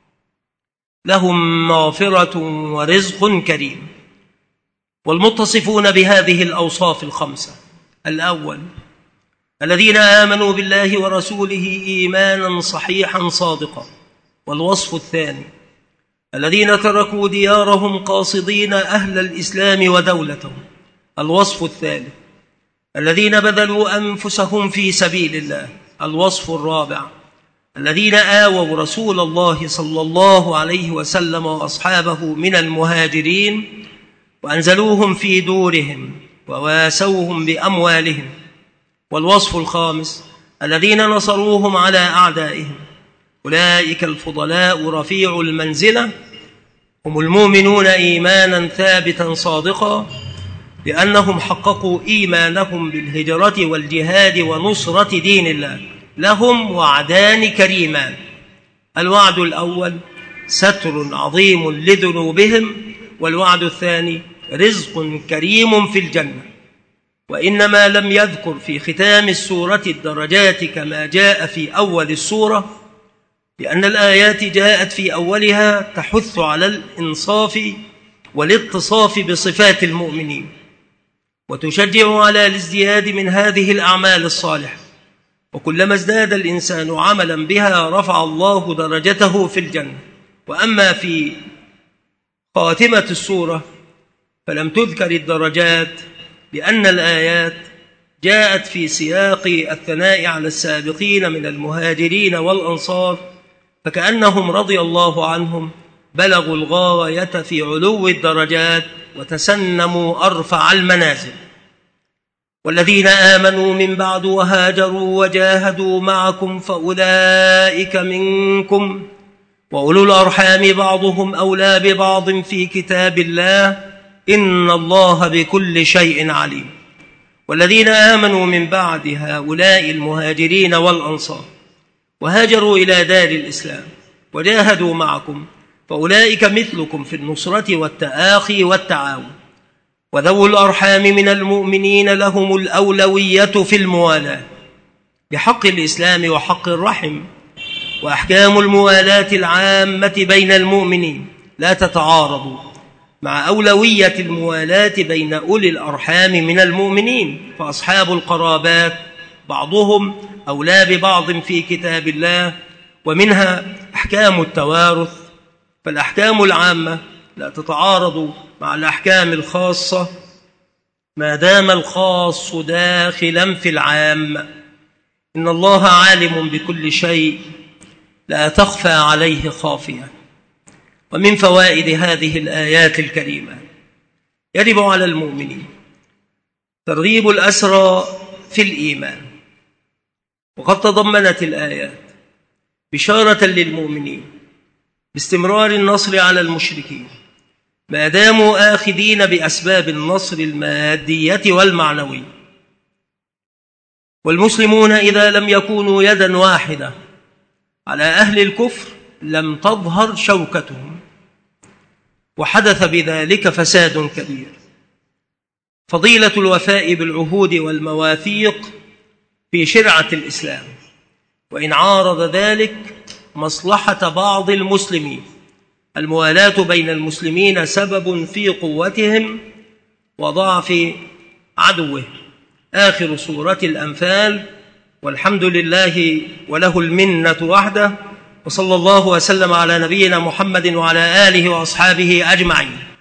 لهم مغفرة ورزق كريم. والمتصفون بهذه الأوصاف الخمسة: الأول الذين آمنوا بالله ورسوله إيمانا صحيحا صادقا. والوصف الثاني الذين تركوا ديارهم قاصدين أهل الإسلام ودولتهم. الوصف الثالث الذين بذلوا أنفسهم في سبيل الله. الوصف الرابع الذين آووا رسول الله صلى الله عليه وسلم وأصحابه من المهاجرين وأنزلوهم في دورهم وواسوهم بأموالهم. والوصف الخامس الذين نصروهم على أعدائهم. أولئك الفضلاء رفيع المنزلة هم المؤمنون إيمانا ثابتا صادقا، لأنهم حققوا إيمانهم بالهجرة والجهاد ونصرة دين الله. لهم وعدان كريمان: الوعد الأول ستر عظيم لذنوبهم، والوعد الثاني رزق كريم في الجنة. وإنما لم يذكر في ختام السورة الدرجات كما جاء في أول السورة، لأن الآيات جاءت في أولها تحث على الإنصاف والاتصاف بصفات المؤمنين، وتشجع على الازدياد من هذه الأعمال الصالحة، وكلما ازداد الإنسان عملا بها رفع الله درجته في الجنة. وأما في خاتمة السورة فلم تذكر الدرجات، لأن الآيات جاءت في سياق الثناء على السابقين من المهاجرين والأنصار، فكأنهم رضي الله عنهم بلغوا الغاية في علو الدرجات وتسنموا أرفع المنازل. والذين آمنوا من بعد وهاجروا وجاهدوا معكم فأولئك منكم وأولو الأرحام بعضهم أولى ببعض في كتاب الله إن الله بكل شيء عليم. والذين آمنوا من بعد هؤلاء المهاجرين والأنصار وهاجروا إلى دار الإسلام وجاهدوا معكم فأولئك مثلكم في النصرة والتآخي والتعاون. وذوو الأرحام من المؤمنين لهم الأولوية في الموالاة بحق الإسلام وحق الرحم. وأحكام الموالاة العامة بين المؤمنين لا تتعارض مع أولوية الموالاة بين أولي الأرحام من المؤمنين، فأصحاب القرابات بعضهم أولى ببعض في كتاب الله. ومنها أحكام التوارث، فالأحكام العامة لا تتعارض مع الأحكام الخاصة ما دام الخاص داخلا في العام. إن الله عالم بكل شيء لا تخفى عليه خافية. ومن فوائد هذه الآيات الكريمة يجب على المؤمنين ترغيب الأسرى في الإيمان. وقد تضمنت الآيات بشارة للمؤمنين باستمرار النصر على المشركين ما داموا آخذين بأسباب النصر المادية والمعنوية. والمسلمون إذا لم يكونوا يدا واحدة على أهل الكفر لم تظهر شوكتهم، وحدث بذلك فساد كبير. فضيلة الوفاء بالعهود والمواثيق في شرعة الإسلام، وإن عارض ذلك مصلحة بعض المسلمين. الموالاة بين المسلمين سبب في قوتهم وضعف عدوه. آخر سورة الأنفال. والحمد لله وله المنة وحده، وصلى الله وسلم على نبينا محمد وعلى آله وأصحابه أجمعين.